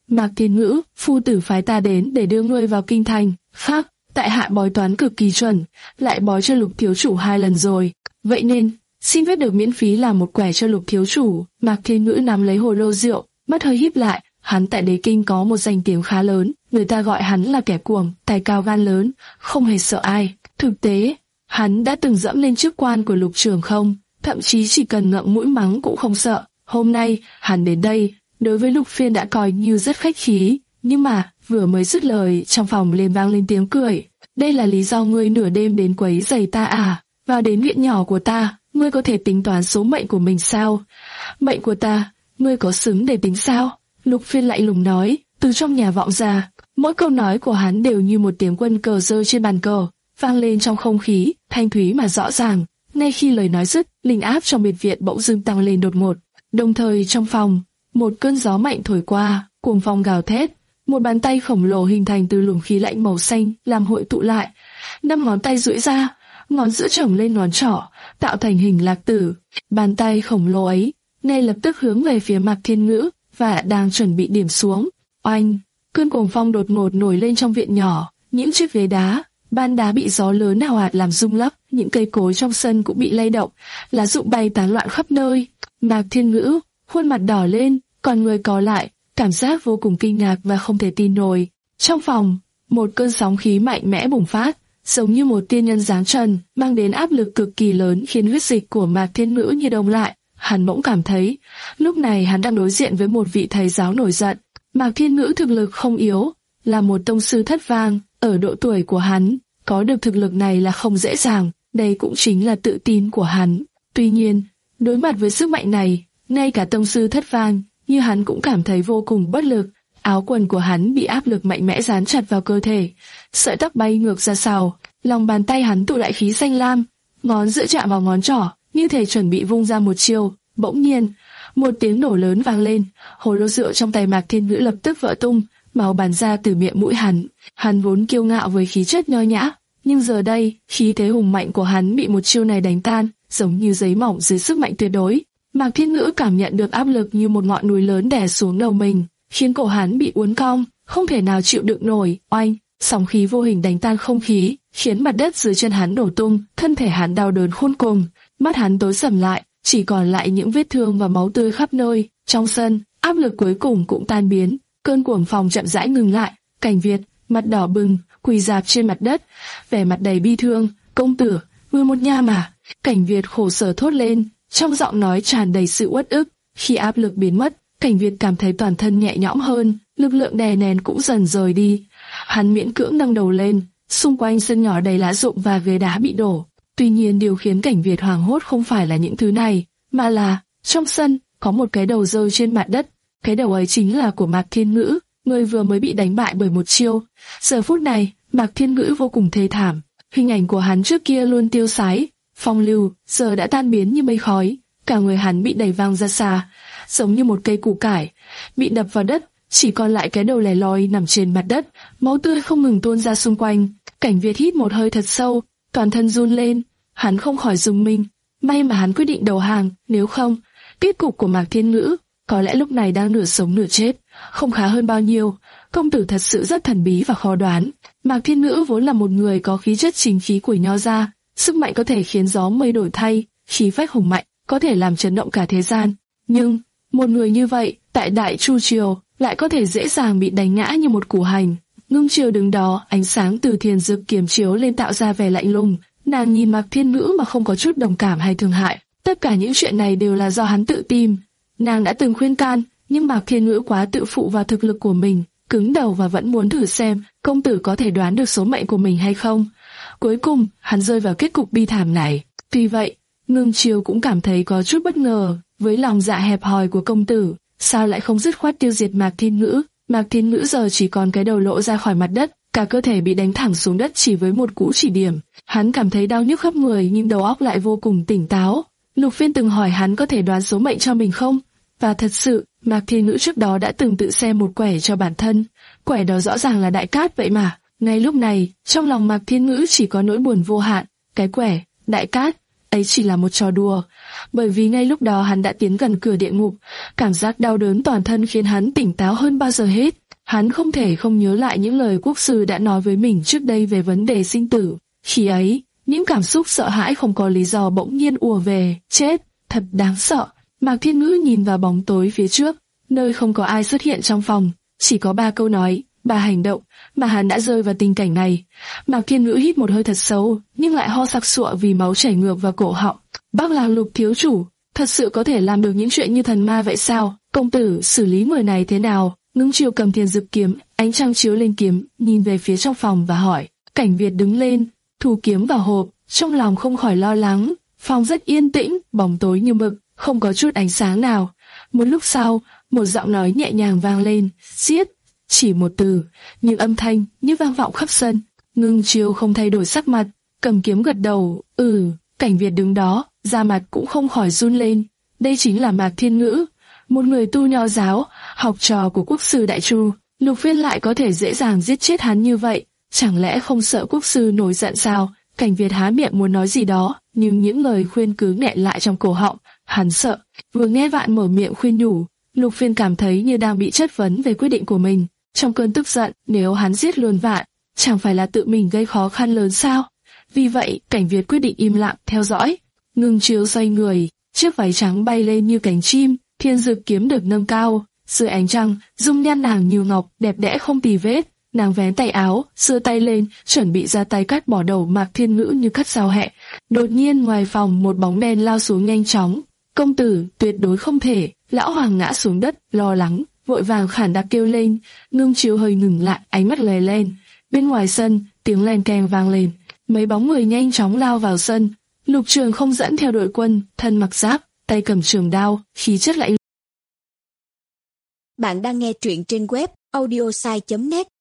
Mạc Thiên Ngữ, phu tử phái ta đến để đưa ngươi vào kinh thành. Khác, tại hạ bói toán cực kỳ chuẩn, lại bói cho Lục thiếu chủ hai lần rồi. Vậy nên, xin phép được miễn phí làm một quẻ cho Lục thiếu chủ. Mạc Thiên Ngữ nắm lấy hồ lô rượu, mắt hơi híp lại. Hắn tại đế kinh có một danh tiếng khá lớn, người ta gọi hắn là kẻ cuồng, tài cao gan lớn, không hề sợ ai. Thực tế, hắn đã từng dẫm lên chức quan của Lục trưởng không, thậm chí chỉ cần ngậm mũi mắng cũng không sợ. Hôm nay, hắn đến đây, đối với Lục Phiên đã coi như rất khách khí, nhưng mà vừa mới dứt lời, trong phòng liền vang lên tiếng cười. Đây là lý do ngươi nửa đêm đến quấy rầy ta à? Vào đến viện nhỏ của ta, ngươi có thể tính toán số mệnh của mình sao? Mệnh của ta, ngươi có xứng để tính sao? Lục Phiên lạnh lùng nói, từ trong nhà vọng ra. Mỗi câu nói của hắn đều như một tiếng quân cờ rơi trên bàn cờ, vang lên trong không khí, thanh thúy mà rõ ràng. Ngay khi lời nói dứt, linh áp trong biệt viện bỗng dưng tăng lên đột ngột. Đồng thời trong phòng, một cơn gió mạnh thổi qua, cuồng phong gào thét. Một bàn tay khổng lồ hình thành từ luồng khí lạnh màu xanh làm hội tụ lại. Năm ngón tay duỗi ra, ngón giữa chồng lên ngón trỏ, tạo thành hình lạc tử. Bàn tay khổng lồ ấy ngay lập tức hướng về phía Mạc Thiên Ngữ và đang chuẩn bị điểm xuống. Oanh! Cơn cuồng phong đột ngột nổi lên trong viện nhỏ, những chiếc ghế đá, ban đá bị gió lớn ào ạt làm rung lắc, những cây cối trong sân cũng bị lay động, lá rụng bay tán loạn khắp nơi. Mạc Thiên Ngữ khuôn mặt đỏ lên, còn người có lại, cảm giác vô cùng kinh ngạc và không thể tin nổi. Trong phòng, một cơn sóng khí mạnh mẽ bùng phát, giống như một tiên nhân giáng trần, mang đến áp lực cực kỳ lớn khiến huyết dịch của Mạc Thiên Ngữ như đông lại. Hắn bỗng cảm thấy, lúc này hắn đang đối diện với một vị thầy giáo nổi giận. Mạc Thiên Ngữ thực lực không yếu, là một tông sư thất vang, ở độ tuổi của hắn, có được thực lực này là không dễ dàng, đây cũng chính là tự tin của hắn. Tuy nhiên, đối mặt với sức mạnh này, ngay cả tông sư thất vang, như hắn cũng cảm thấy vô cùng bất lực. Áo quần của hắn bị áp lực mạnh mẽ dán chặt vào cơ thể, sợi tóc bay ngược ra sau, lòng bàn tay hắn tụ lại khí xanh lam, ngón giữa chạm vào ngón trỏ, như thể chuẩn bị vung ra một chiêu. Bỗng nhiên, một tiếng nổ lớn vang lên, hồ lô rượu trong tay Mạc Thiên Ngữ lập tức vỡ tung, máu bắn ra từ miệng mũi hắn. Hắn vốn kiêu ngạo với khí chất nho nhã, nhưng giờ đây, khí thế hùng mạnh của hắn bị một chiêu này đánh tan, giống như giấy mỏng dưới sức mạnh tuyệt đối. Mạc Thiên Ngữ cảm nhận được áp lực như một ngọn núi lớn đè xuống đầu mình, khiến cổ hắn bị uốn cong, không thể nào chịu đựng nổi. Oanh, sóng khí vô hình đánh tan không khí, khiến mặt đất dưới chân hắn nổ tung, thân thể hắn đau đớn khôn cùng, mắt hắn tối sầm lại, chỉ còn lại những vết thương và máu tươi khắp nơi. Trong sân, áp lực cuối cùng cũng tan biến, cơn cuồng phong chậm rãi ngừng lại. Cảnh Việt, mặt đỏ bừng, quỳ rạp trên mặt đất, vẻ mặt đầy bi thương. Công tử, ngươi một nha mà. Cảnh Việt khổ sở thốt lên, trong giọng nói tràn đầy sự uất ức. Khi áp lực biến mất, Cảnh Việt cảm thấy toàn thân nhẹ nhõm hơn, lực lượng đè nén cũng dần rời đi. Hắn miễn cưỡng nâng đầu lên, xung quanh sân nhỏ đầy lá rụng và ghế đá bị đổ. Tuy nhiên điều khiến Cảnh Việt hoảng hốt không phải là những thứ này, mà là trong sân có một cái đầu rơi trên mặt đất. Cái đầu ấy chính là của Mạc Thiên Ngữ, người vừa mới bị đánh bại bởi một chiêu. Giờ phút này, Mạc Thiên Ngữ vô cùng thê thảm. Hình ảnh của hắn trước kia luôn tiêu sái, phong lưu, giờ đã tan biến như mây khói. Cả người hắn bị đẩy văng ra xa, giống như một cây củ cải, bị đập vào đất, chỉ còn lại cái đầu lẻ loi nằm trên mặt đất, máu tươi không ngừng tuôn ra xung quanh. Cảnh Việt hít một hơi thật sâu, toàn thân run lên, hắn không khỏi rùng mình. May mà hắn quyết định đầu hàng, nếu không, kết cục của Mạc Thiên Ngữ có lẽ lúc này đang nửa sống nửa chết, không khá hơn bao nhiêu. Công tử thật sự rất thần bí và khó đoán. Mạc Thiên Ngữ vốn là một người có khí chất chính khí của nho gia, sức mạnh có thể khiến gió mây đổi thay, khí phách hùng mạnh, có thể làm chấn động cả thế gian. Nhưng, một người như vậy, tại Đại Chu Triều, lại có thể dễ dàng bị đánh ngã như một củ hành. Ngưng Triều đứng đó, ánh sáng từ thiền dược kiềm chiếu lên tạo ra vẻ lạnh lùng. Nàng nhìn Mạc Thiên Ngữ mà không có chút đồng cảm hay thương hại. Tất cả những chuyện này đều là do hắn tự tìm. Nàng đã từng khuyên can, nhưng Mạc Thiên Ngữ quá tự phụ vào thực lực của mình, cứng đầu và vẫn muốn thử xem công tử có thể đoán được số mệnh của mình hay không. Cuối cùng, hắn rơi vào kết cục bi thảm này. Tuy vậy, Ngưng Triều cũng cảm thấy có chút bất ngờ với lòng dạ hẹp hòi của công tử. Sao lại không dứt khoát tiêu diệt Mạc Thiên Ngữ? Mạc Thiên Ngữ giờ chỉ còn cái đầu lộ ra khỏi mặt đất, cả cơ thể bị đánh thẳng xuống đất chỉ với một cú chỉ điểm. Hắn cảm thấy đau nhức khắp người nhưng đầu óc lại vô cùng tỉnh táo. Lục Phiên từng hỏi hắn có thể đoán số mệnh cho mình không? Và thật sự, Mạc Thiên Ngữ trước đó đã từng tự xem một quẻ cho bản thân. Quẻ đó rõ ràng là đại cát vậy mà. Ngay lúc này, trong lòng Mạc Thiên Ngữ chỉ có nỗi buồn vô hạn. Cái quẻ, đại cát, ấy chỉ là một trò đùa. Bởi vì ngay lúc đó hắn đã tiến gần cửa địa ngục, cảm giác đau đớn toàn thân khiến hắn tỉnh táo hơn bao giờ hết. Hắn không thể không nhớ lại những lời quốc sư đã nói với mình trước đây về vấn đề sinh tử. Khi ấy, những cảm xúc sợ hãi không có lý do bỗng nhiên ùa về. Chết, thật đáng sợ. Mạc Thiên Ngữ nhìn vào bóng tối phía trước, nơi không có ai xuất hiện trong phòng, chỉ có ba câu nói, ba hành động, mà hắn đã rơi vào tình cảnh này. Mạc Thiên Ngữ hít một hơi thật sâu, nhưng lại ho sặc sụa vì máu chảy ngược vào cổ họng. Bác Lạc Lục thiếu chủ, thật sự có thể làm được những chuyện như thần ma vậy sao? Công tử xử lý người này thế nào? Ngưng Chiêu cầm thiên dực kiếm, ánh trăng chiếu lên kiếm, nhìn về phía trong phòng và hỏi. Cảnh Việt đứng lên, thu kiếm vào hộp, trong lòng không khỏi lo lắng. Phòng rất yên tĩnh, bóng tối như mực, không có chút ánh sáng nào. Một lúc sau, một giọng nói nhẹ nhàng vang lên, giết. Chỉ một từ, nhưng âm thanh như vang vọng khắp sân. Ngưng Chiêu không thay đổi sắc mặt, cầm kiếm gật đầu, ừ. Cảnh Việt đứng đó, da mặt cũng không khỏi run lên. Đây chính là Mạc Thiên Ngữ, một người tu nho giáo, học trò của quốc sư Đại Chu. Lục Phiên lại có thể dễ dàng giết chết hắn như vậy, chẳng lẽ không sợ quốc sư nổi giận sao? Cảnh Việt há miệng muốn nói gì đó, nhưng những lời khuyên cứ nghẹn lại trong cổ họng. Hắn sợ. Vừa nghe Vạn mở miệng khuyên nhủ, Lục Phiên cảm thấy như đang bị chất vấn về quyết định của mình. Trong cơn tức giận, nếu hắn giết luôn Vạn, chẳng phải là tự mình gây khó khăn lớn sao? Vì vậy, Cảnh Việt quyết định im lặng theo dõi. Ngưng Chiếu xoay người, chiếc váy trắng bay lên như cánh chim, thiên dực kiếm được nâng cao. Dưới ánh trăng, dung nhan nàng như ngọc, đẹp đẽ không tì vết. Nàng vén tay áo, giơ tay lên, chuẩn bị ra tay cắt bỏ đầu Mạc Thiên Ngữ như cắt dao hẹ. Đột nhiên ngoài phòng một bóng đen lao xuống nhanh chóng. Công tử, tuyệt đối không thể. Lão Hoàng ngã xuống đất, lo lắng, vội vàng khản đặc kêu lên. Ngưng Chiếu hơi ngừng lại, ánh mắt lè lên. Bên ngoài sân, tiếng len keng vang lên. Mấy bóng người nhanh chóng lao vào sân. Lục Trường không dẫn theo đội quân, thân mặc giáp, tay cầm trường đao, khí chất lạnh. Bạn đang nghe truyện trên web audiosai chấm net.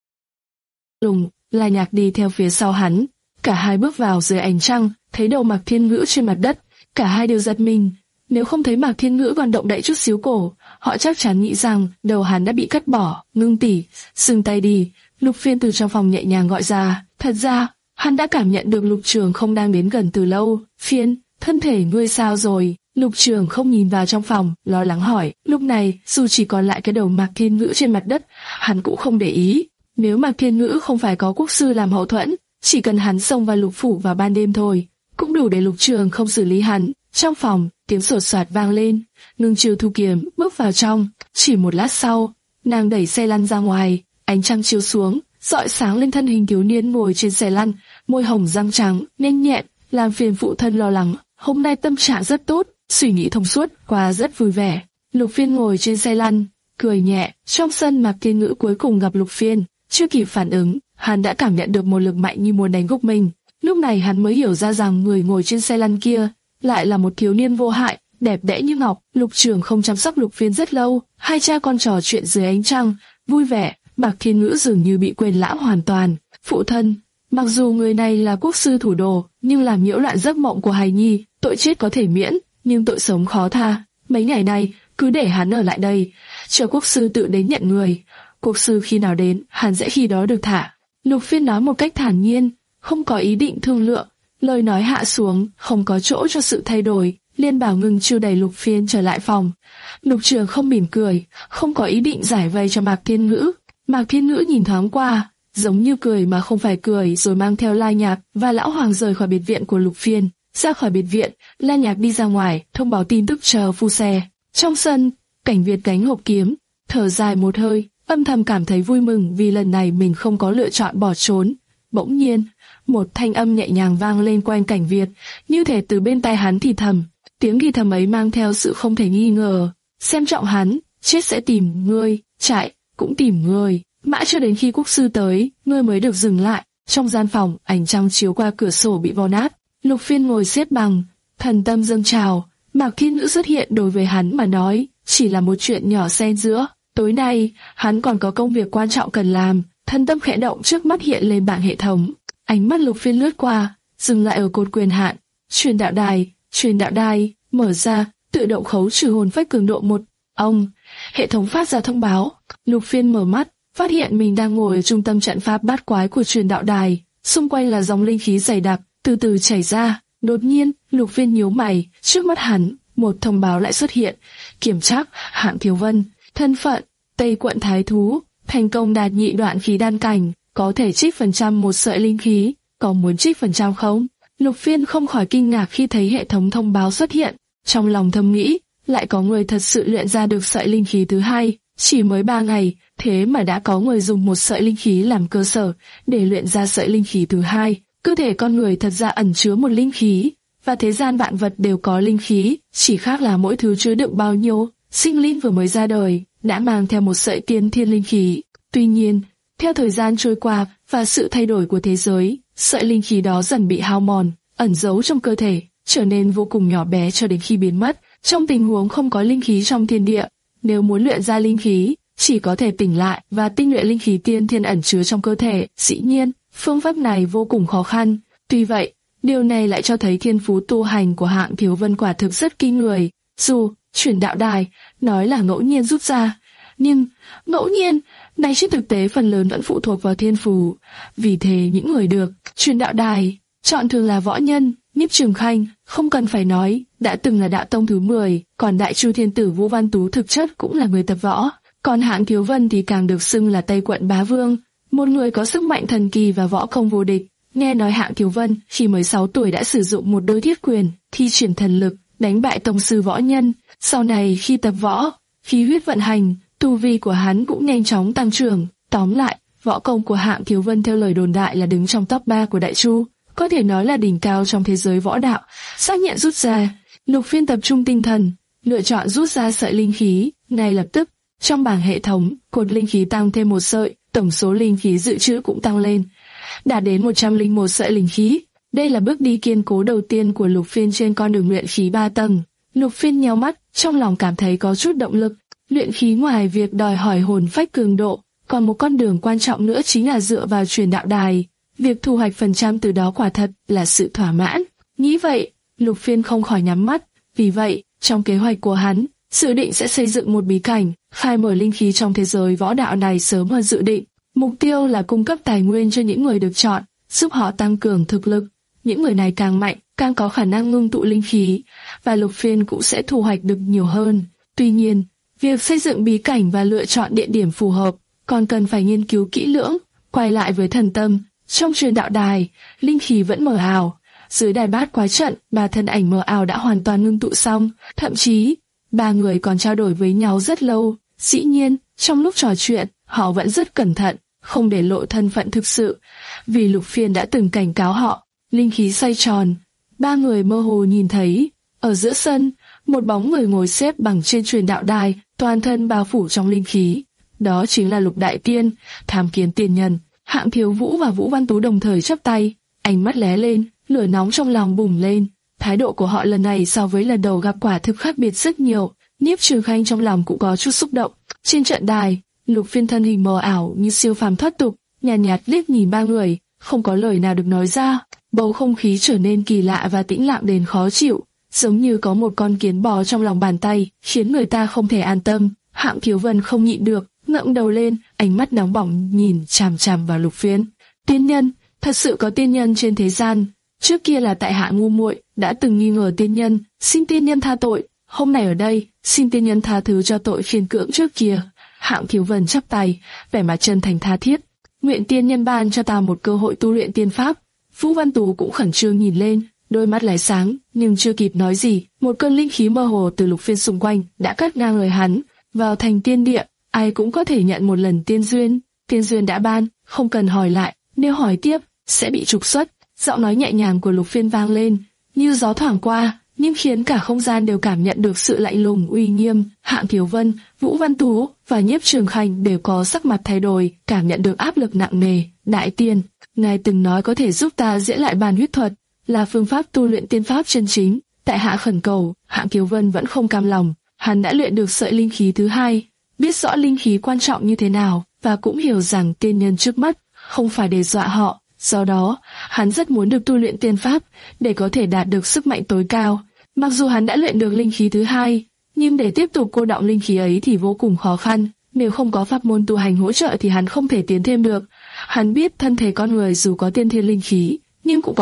Lùng, La Nhạc đi theo phía sau hắn. Cả hai bước vào dưới ánh trăng, thấy đầu Mạc Thiên Ngữ trên mặt đất. Cả hai đều giật mình. Nếu không thấy Mạc Thiên Ngữ còn động đậy chút xíu cổ, họ chắc chắn nghĩ rằng đầu hắn đã bị cắt bỏ. Ngưng tỷ, dừng tay đi. Lục Phiên từ trong phòng nhẹ nhàng gọi ra. Thật ra, hắn đã cảm nhận được Lục Trường không đang đến gần từ lâu. Phiên, thân thể ngươi sao rồi? Lục Trường không nhìn vào trong phòng, lo lắng hỏi. Lúc này, dù chỉ còn lại cái đầu Mạc Thiên Ngữ trên mặt đất, hắn cũng không để ý. Nếu Mạc Thiên Ngữ không phải có quốc sư làm hậu thuẫn, chỉ cần hắn xông vào lục phủ vào ban đêm thôi, cũng đủ để Lục Trường không xử lý hắn. Trong phòng, tiếng sột soạt vang lên. Ngưng Chiêu thu kiếm, bước vào trong. Chỉ một lát sau, nàng đẩy xe lăn ra ngoài, ánh trăng chiếu xuống, rọi sáng lên thân hình thiếu niên ngồi trên xe lăn, môi hồng răng trắng, nhanh nhẹn, làm phiền phụ thân lo lắng. Hôm nay tâm trạng rất tốt, suy nghĩ thông suốt, qua rất vui vẻ. Lục Phiên ngồi trên xe lăn, cười nhẹ. Trong sân Mạc Thiên Ngữ cuối cùng gặp Lục Phiên, chưa kịp phản ứng, hắn đã cảm nhận được một lực mạnh như muốn đánh gục mình. Lúc này hắn mới hiểu ra rằng người ngồi trên xe lăn kia lại là một thiếu niên vô hại, đẹp đẽ như ngọc. Lục Trường không chăm sóc Lục Phiên rất lâu, hai cha con trò chuyện dưới ánh trăng, vui vẻ. Mạc Thiên Ngữ dường như bị quên lãng hoàn toàn. Phụ thân, mặc dù người này là quốc sư thủ đồ, nhưng làm nhiễu loạn giấc mộng của hài nhi, tội chết có thể miễn, nhưng tội sống khó tha. Mấy ngày nay, cứ để hắn ở lại đây, chờ quốc sư tự đến nhận người. Quốc sư khi nào đến, hắn sẽ khi đó được thả. Lục Phiên nói một cách thản nhiên, không có ý định thương lượng. Lời nói hạ xuống, không có chỗ cho sự thay đổi, liền bảo Ngưng Chiêu đẩy Lục Phiên trở lại phòng. Lục Trường không mỉm cười, không có ý định giải vây cho Mạc Thiên Ngữ. Mạc Thiên Ngữ nhìn thoáng qua, giống như cười mà không phải cười, rồi mang theo La Nhạc và Lão Hoàng rời khỏi biệt viện của Lục Phiên. Ra khỏi biệt viện, La Nhạc đi ra ngoài, thông báo tin tức chờ phu xe. Trong sân, Cảnh Việt gánh hộp kiếm, thở dài một hơi, âm thầm cảm thấy vui mừng vì lần này mình không có lựa chọn bỏ trốn. Bỗng nhiên, một thanh âm nhẹ nhàng vang lên quanh Cảnh Việt, như thể từ bên tai hắn thì thầm. Tiếng thì thầm ấy mang theo sự không thể nghi ngờ. Xem trọng hắn, chết sẽ tìm ngươi, chạy cũng tìm ngươi. Mãi cho đến khi quốc sư tới, ngươi mới được dừng lại. Trong gian phòng, ánh trăng chiếu qua cửa sổ bị vò nát. Lục Phiên ngồi xếp bằng, thần tâm dâng trào. Mạc Thiên Ngữ xuất hiện đối với hắn mà nói, chỉ là một chuyện nhỏ xen giữa. Tối nay, hắn còn có công việc quan trọng cần làm. Thần tâm khẽ động, trước mắt hiện lên bảng hệ thống. Ánh mắt Lục Phiên lướt qua, dừng lại ở cột quyền hạn. Truyền đạo đài, truyền đạo đài, mở ra, tự động khấu trừ hồn phách cường độ một. Ông, hệ thống phát ra thông báo. Lục Phiên mở mắt, phát hiện mình đang ngồi ở trung tâm trận pháp bát quái của truyền đạo đài. Xung quanh là dòng linh khí dày đặc, từ từ chảy ra. Đột nhiên, Lục Viên nhíu mày, trước mắt hắn, một thông báo lại xuất hiện. Kiểm tra Hạng Thiếu Vân, thân phận, Tây Quận Thái Thú, thành công đạt nhị đoạn khí đan cảnh, có thể trích phần trăm một sợi linh khí, có muốn trích phần trăm không? Lục Viên không khỏi kinh ngạc khi thấy hệ thống thông báo xuất hiện, trong lòng thầm nghĩ, lại có người thật sự luyện ra được sợi linh khí thứ hai, chỉ mới ba ngày, thế mà đã có người dùng một sợi linh khí làm cơ sở để luyện ra sợi linh khí thứ hai. Cơ thể con người thật ra ẩn chứa một linh khí, và thế gian vạn vật đều có linh khí, chỉ khác là mỗi thứ chứa đựng bao nhiêu. Sinh linh vừa mới ra đời đã mang theo một sợi tiên thiên linh khí. Tuy nhiên, theo thời gian trôi qua và sự thay đổi của thế giới, sợi linh khí đó dần bị hao mòn, ẩn giấu trong cơ thể, trở nên vô cùng nhỏ bé cho đến khi biến mất. Trong tình huống không có linh khí trong thiên địa, nếu muốn luyện ra linh khí, chỉ có thể tỉnh lại và tinh luyện linh khí tiên thiên ẩn chứa trong cơ thể. Dĩ nhiên, phương pháp này vô cùng khó khăn. Tuy vậy, điều này lại cho thấy thiên phú tu hành của Hạng Thiếu Vân quả thực rất kinh người. Dù chuyển đạo đài nói là ngẫu nhiên rút ra, nhưng ngẫu nhiên này trên thực tế phần lớn vẫn phụ thuộc vào thiên phú. Vì thế những người được chuyển đạo đài chọn thường là võ nhân. Nhiếp Trường Khanh, không cần phải nói, đã từng là đạo tông thứ mười, còn Đại Chu Thiên Tử Vũ Văn Tú thực chất cũng là người tập võ. Còn Hạng Thiếu Vân thì càng được xưng là Tây Quận Bá Vương, một người có sức mạnh thần kỳ và võ công vô địch. Nghe nói Hạng Thiếu Vân khi mới sáu tuổi đã sử dụng một đôi thiết quyền, thi triển thần lực, đánh bại tông sư võ nhân. Sau này khi tập võ, khí huyết vận hành, tu vi của hắn cũng nhanh chóng tăng trưởng. Tóm lại, võ công của Hạng Thiếu Vân theo lời đồn đại là đứng trong top ba của Đại Chu, có thể nói là đỉnh cao trong thế giới võ đạo. Xác nhận rút ra, Lục Phiên tập trung tinh thần, lựa chọn rút ra sợi linh khí. Ngay lập tức, trong bảng hệ thống, cột linh khí tăng thêm một sợi, tổng số linh khí dự trữ cũng tăng lên, đạt đến một trăm lẻ một sợi linh khí. Đây là bước đi kiên cố đầu tiên của Lục Phiên trên con đường luyện khí ba tầng. Lục Phiên nheo mắt, trong lòng cảm thấy có chút động lực. Luyện khí ngoài việc đòi hỏi hồn phách cường độ, còn một con đường quan trọng nữa chính là dựa vào truyền đạo đài. Việc thu hoạch phần trăm từ đó quả thật là sự thỏa mãn. Nghĩ vậy, Lục Phiên không khỏi nhắm mắt. Vì vậy, trong kế hoạch của hắn, dự định sẽ xây dựng một bí cảnh, khai mở linh khí trong thế giới võ đạo này sớm hơn dự định. Mục tiêu là cung cấp tài nguyên cho những người được chọn, giúp họ tăng cường thực lực. Những người này càng mạnh, càng có khả năng ngưng tụ linh khí, và Lục Phiên cũng sẽ thu hoạch được nhiều hơn. Tuy nhiên, việc xây dựng bí cảnh và lựa chọn địa điểm phù hợp còn cần phải nghiên cứu kỹ lưỡng. Quay lại với thần tâm, trong truyền đạo đài, linh khí vẫn mờ ảo. Dưới đài bát quái trận, ba thân ảnh mờ ảo đã hoàn toàn ngưng tụ xong, thậm chí ba người còn trao đổi với nhau rất lâu. Dĩ nhiên, trong lúc trò chuyện, họ vẫn rất cẩn thận, không để lộ thân phận thực sự, vì Lục Phiên đã từng cảnh cáo họ. Linh khí xoay tròn, ba người mơ hồ nhìn thấy, ở giữa sân, một bóng người ngồi xếp bằng trên truyền đạo đài, toàn thân bao phủ trong linh khí. Đó chính là Lục Đại Tiên, Tham Kiến Tiên Nhân. Hạng Thiếu Vũ và Vũ Văn Tú đồng thời chắp tay, ánh mắt lóe lên, lửa nóng trong lòng bùng lên. Thái độ của họ lần này so với lần đầu gặp quả thực khác biệt rất nhiều. Nhiếp Trường Khanh trong lòng cũng có chút xúc động. Trên trận đài, Lục Phiên thân hình mờ ảo như siêu phàm thoát tục, nhàn nhạt, nhạt liếc nhìn ba người, không có lời nào được nói ra. Bầu không khí trở nên kỳ lạ và tĩnh lặng đến khó chịu, giống như có một con kiến bò trong lòng bàn tay, khiến người ta không thể an tâm. Hạng Thiếu Vân không nhịn được, ngẩng đầu lên, ánh mắt nóng bỏng nhìn chằm chằm vào Lục Phiên. Tiên nhân, thật sự có tiên nhân trên thế gian. Trước kia là tại hạ ngu muội, đã từng nghi ngờ tiên nhân, xin tiên nhân tha tội. Hôm nay ở đây, xin tiên nhân tha thứ cho tội khiên cưỡng trước kia. Hạng Thiếu Vân chắp tay, vẻ mặt chân thành tha thiết. Nguyện tiên nhân ban cho ta một cơ hội tu luyện tiên pháp. Vũ Văn Tú cũng khẩn trương nhìn lên, đôi mắt lóe sáng, nhưng chưa kịp nói gì, một cơn linh khí mơ hồ từ Lục Phiên xung quanh đã cắt ngang lời hắn. Vào thành tiên địa, ai cũng có thể nhận một lần tiên duyên. Tiên duyên đã ban, không cần hỏi lại, nếu hỏi tiếp sẽ bị trục xuất. Giọng nói nhẹ nhàng của Lục Phiên vang lên, như gió thoảng qua, nhưng khiến cả không gian đều cảm nhận được sự lạnh lùng uy nghiêm. Hạng Thiếu Vân, Vũ Văn Tú và Nhiếp Trường Khanh đều có sắc mặt thay đổi, cảm nhận được áp lực nặng nề. Đại tiên, ngài từng nói có thể giúp ta diễn lại bàn huyết thuật, là phương pháp tu luyện tiên pháp chân chính. Tại hạ khẩn cầu. Hạng Thiếu Vân vẫn không cam lòng, hắn đã luyện được sợi linh khí thứ hai, biết rõ linh khí quan trọng như thế nào, và cũng hiểu rằng tiên nhân trước mắt không phải để dọa họ. Do đó, hắn rất muốn được tu luyện tiên pháp để có thể đạt được sức mạnh tối cao. Mặc dù hắn đã luyện được linh khí thứ hai, nhưng để tiếp tục cô đọng linh khí ấy thì vô cùng khó khăn. Nếu không có pháp môn tu hành hỗ trợ thì hắn không thể tiến thêm được. Hắn biết thân thể con người dù có tiên thiên linh khí, nhưng cũng có hạn.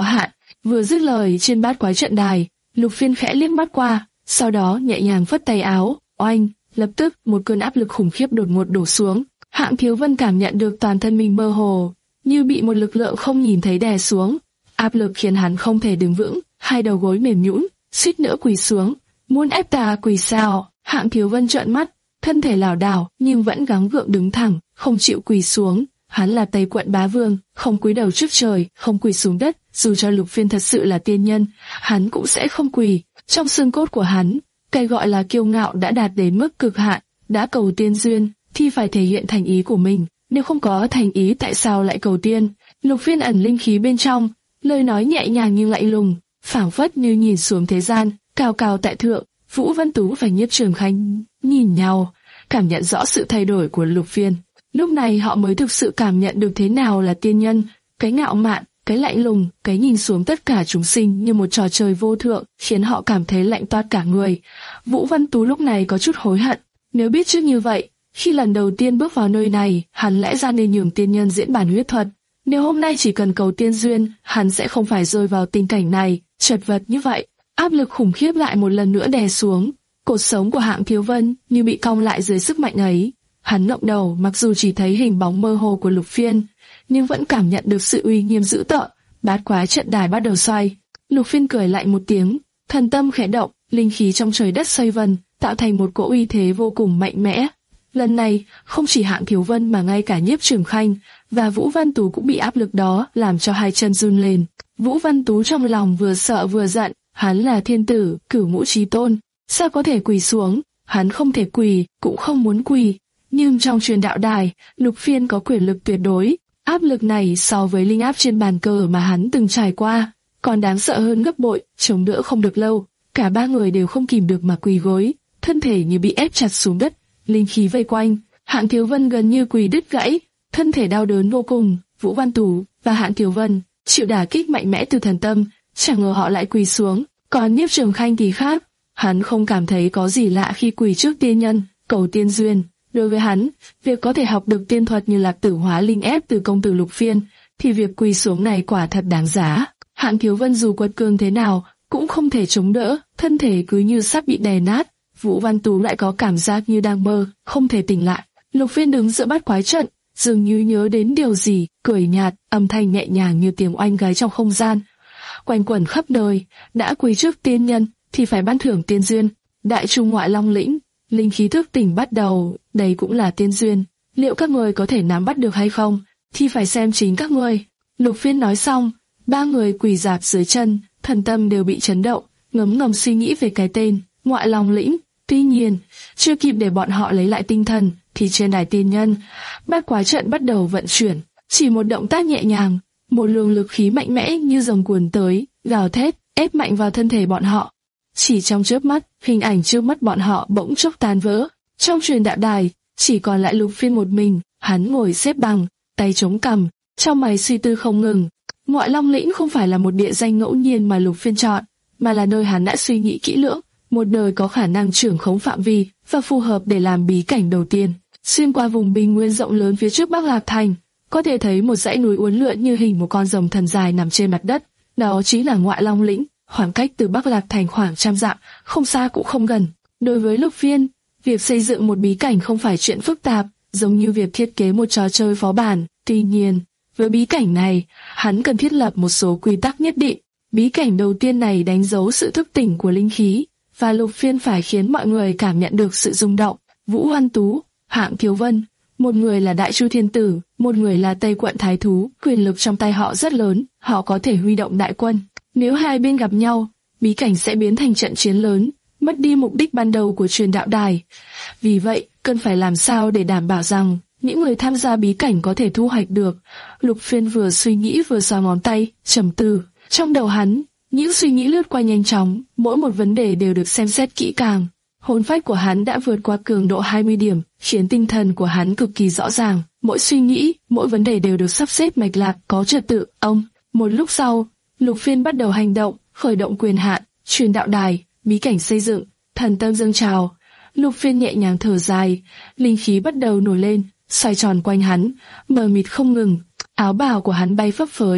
Vừa dứt lời trên bát quái trận đài, Lục Phiên khẽ liếc mắt qua, sau đó nhẹ nhàng phất tay áo, oanh, lập tức một cơn áp lực khủng khiếp đột ngột đổ xuống. Hạng Thiếu Vân cảm nhận được toàn thân mình mơ hồ, như bị một lực lượng không nhìn thấy đè xuống. Áp lực khiến hắn không thể đứng vững, hai đầu gối mềm nhũn, suýt nữa quỳ xuống. Muốn ép ta quỳ sao? Hạng Thiếu Vân trợn mắt, thân thể lảo đảo nhưng vẫn gắng gượng đứng thẳng, không chịu quỳ xuống. Hắn là Tây Quận bá vương, không cúi đầu trước trời, không quỳ xuống đất. Dù cho Lục Phiên thật sự là tiên nhân, hắn cũng sẽ không quỳ. Trong xương cốt của hắn, cái gọi là kiêu ngạo đã đạt đến mức cực hạn. Đã cầu tiên duyên thì phải thể hiện thành ý của mình, nếu không có thành ý tại sao lại cầu tiên? Lục Phiên ẩn linh khí bên trong, lời nói nhẹ nhàng nhưng lạnh lùng, phảng phất như nhìn xuống thế gian, cao cao tại thượng. Vũ Văn Tú và Nhiếp Trường Khanh nhìn nhau, cảm nhận rõ sự thay đổi của Lục Phiên. Lúc này họ mới thực sự cảm nhận được thế nào là tiên nhân, cái ngạo mạn, cái lạnh lùng, cái nhìn xuống tất cả chúng sinh như một trò chơi vô thượng, khiến họ cảm thấy lạnh toát cả người. Vũ Văn Tú lúc này có chút hối hận, nếu biết trước như vậy, khi lần đầu tiên bước vào nơi này, hắn lẽ ra nên nhường tiên nhân diễn bản huyết thuật. Nếu hôm nay chỉ cần cầu tiên duyên, hắn sẽ không phải rơi vào tình cảnh này, chật vật như vậy. Áp lực khủng khiếp lại một lần nữa đè xuống, cột sống của Hạng Thiếu Vân như bị cong lại dưới sức mạnh ấy. Hắn ngẩng đầu, mặc dù chỉ thấy hình bóng mơ hồ của Lục Phiên, nhưng vẫn cảm nhận được sự uy nghiêm dữ tợn. Bát quái trận đài bắt đầu xoay. Lục Phiên cười lạnh một tiếng, thần tâm khẽ động, linh khí trong trời đất xoay vần, tạo thành một cỗ uy thế vô cùng mạnh mẽ. Lần này, không chỉ Hạng Thiếu Vân mà ngay cả Nhiếp Trường Khanh và Vũ Văn Tú cũng bị áp lực đó làm cho hai chân run lên. Vũ Văn Tú trong lòng vừa sợ vừa giận, hắn là thiên tử, cửu ngũ chí tôn, sao có thể quỳ xuống? Hắn không thể quỳ, cũng không muốn quỳ. Nhưng trong truyền đạo đài, Lục Phiên có quyền lực tuyệt đối. Áp lực này so với linh áp trên bàn cờ mà hắn từng trải qua, còn đáng sợ hơn gấp bội, chống đỡ không được lâu. Cả ba người đều không kìm được mà quỳ gối, thân thể như bị ép chặt xuống đất, linh khí vây quanh. Hạng Thiếu Vân gần như quỳ đứt gãy, thân thể đau đớn vô cùng. Vũ Văn Tú và Hạng Thiếu Vân chịu đả kích mạnh mẽ từ thần tâm, chẳng ngờ họ lại quỳ xuống. Còn Nhiếp Trường Khanh thì khác, hắn không cảm thấy có gì lạ khi quỳ trước tiên nhân, cầu tiên duyên. Đối với hắn, việc có thể học được tiên thuật như Lạc Tử Hóa Linh ép từ công tử Lục Phiên, thì việc quỳ xuống này quả thật đáng giá. Hạng Thiếu Vân dù quật cường thế nào, cũng không thể chống đỡ, thân thể cứ như sắp bị đè nát. Vũ Văn Tú lại có cảm giác như đang mơ, không thể tỉnh lại. Lục Phiên đứng giữa bát quái trận, dường như nhớ đến điều gì, cười nhạt, âm thanh nhẹ nhàng như tiếng oanh gái trong không gian, quanh quẩn khắp nơi. Đã quỳ trước tiên nhân thì phải ban thưởng tiên duyên. Đại Trung Ngoại Long lĩnh, linh khí thức tỉnh bắt đầu, đây cũng là tiên duyên. Liệu các người có thể nắm bắt được hay không, thì phải xem chính các người. Lục Phiên nói xong, ba người quỳ rạp dưới chân, thần tâm đều bị chấn động, ngấm ngầm suy nghĩ về cái tên Ngoại Long lĩnh. Tuy nhiên, chưa kịp để bọn họ lấy lại tinh thần, thì trên đài tiên nhân, bát quái trận bắt đầu vận chuyển. Chỉ một động tác nhẹ nhàng, một luồng lực khí mạnh mẽ như dòng cuồn tới, gào thét, ép mạnh vào thân thể bọn họ. Chỉ trong chớp mắt, hình ảnh trước mắt bọn họ bỗng chốc tan vỡ. Trong truyền đạo đài, chỉ còn lại Lục Phiên một mình, hắn ngồi xếp bằng, tay chống cằm, trong mày suy tư không ngừng. Ngoại Long lĩnh không phải là một địa danh ngẫu nhiên mà Lục Phiên chọn, mà là nơi hắn đã suy nghĩ kỹ lưỡng, một nơi có khả năng trưởng khống phạm vi và phù hợp để làm bí cảnh đầu tiên. Xuyên qua vùng bình nguyên rộng lớn phía trước Bắc Lạc Thành, có thể thấy một dãy núi uốn lượn như hình một con rồng thần dài nằm trên mặt đất. Đó chính là Ngoại Long lĩnh, khoảng cách từ Bắc Lạc Thành khoảng trăm dặm, không xa cũng không gần. Đối với Lục Phiên, việc xây dựng một bí cảnh không phải chuyện phức tạp, giống như việc thiết kế một trò chơi phó bản. Tuy nhiên, với bí cảnh này, hắn cần thiết lập một số quy tắc nhất định. Bí cảnh đầu tiên này đánh dấu sự thức tỉnh của linh khí, và Lục Phiên phải khiến mọi người cảm nhận được sự rung động. Vũ Văn Tú, Hạng Thiếu Vân, một người là Đại Chu Thiên Tử, một người là Tây Quận Thái Thú, quyền lực trong tay họ rất lớn, họ có thể huy động đại quân. Nếu hai bên gặp nhau, bí cảnh sẽ biến thành trận chiến lớn, mất đi mục đích ban đầu của truyền đạo đài. Vì vậy, cần phải làm sao để đảm bảo rằng những người tham gia bí cảnh có thể thu hoạch được. Lục Phiên vừa suy nghĩ vừa xoa ngón tay, trầm tư. Trong đầu hắn, những suy nghĩ lướt qua nhanh chóng, mỗi một vấn đề đều được xem xét kỹ càng. Hồn phách của hắn đã vượt qua cường độ hai mươi điểm, khiến tinh thần của hắn cực kỳ rõ ràng. Mỗi suy nghĩ, mỗi vấn đề đều được sắp xếp mạch lạc, có trật tự. Ông, một lúc sau, Lục Phiên bắt đầu hành động, khởi động quyền hạn, truyền đạo đài, bí cảnh xây dựng, thần tâm dâng trào. Lục Phiên nhẹ nhàng thở dài, linh khí bắt đầu nổi lên, xoay tròn quanh hắn, mờ mịt không ngừng. Áo bào của hắn bay phấp phới,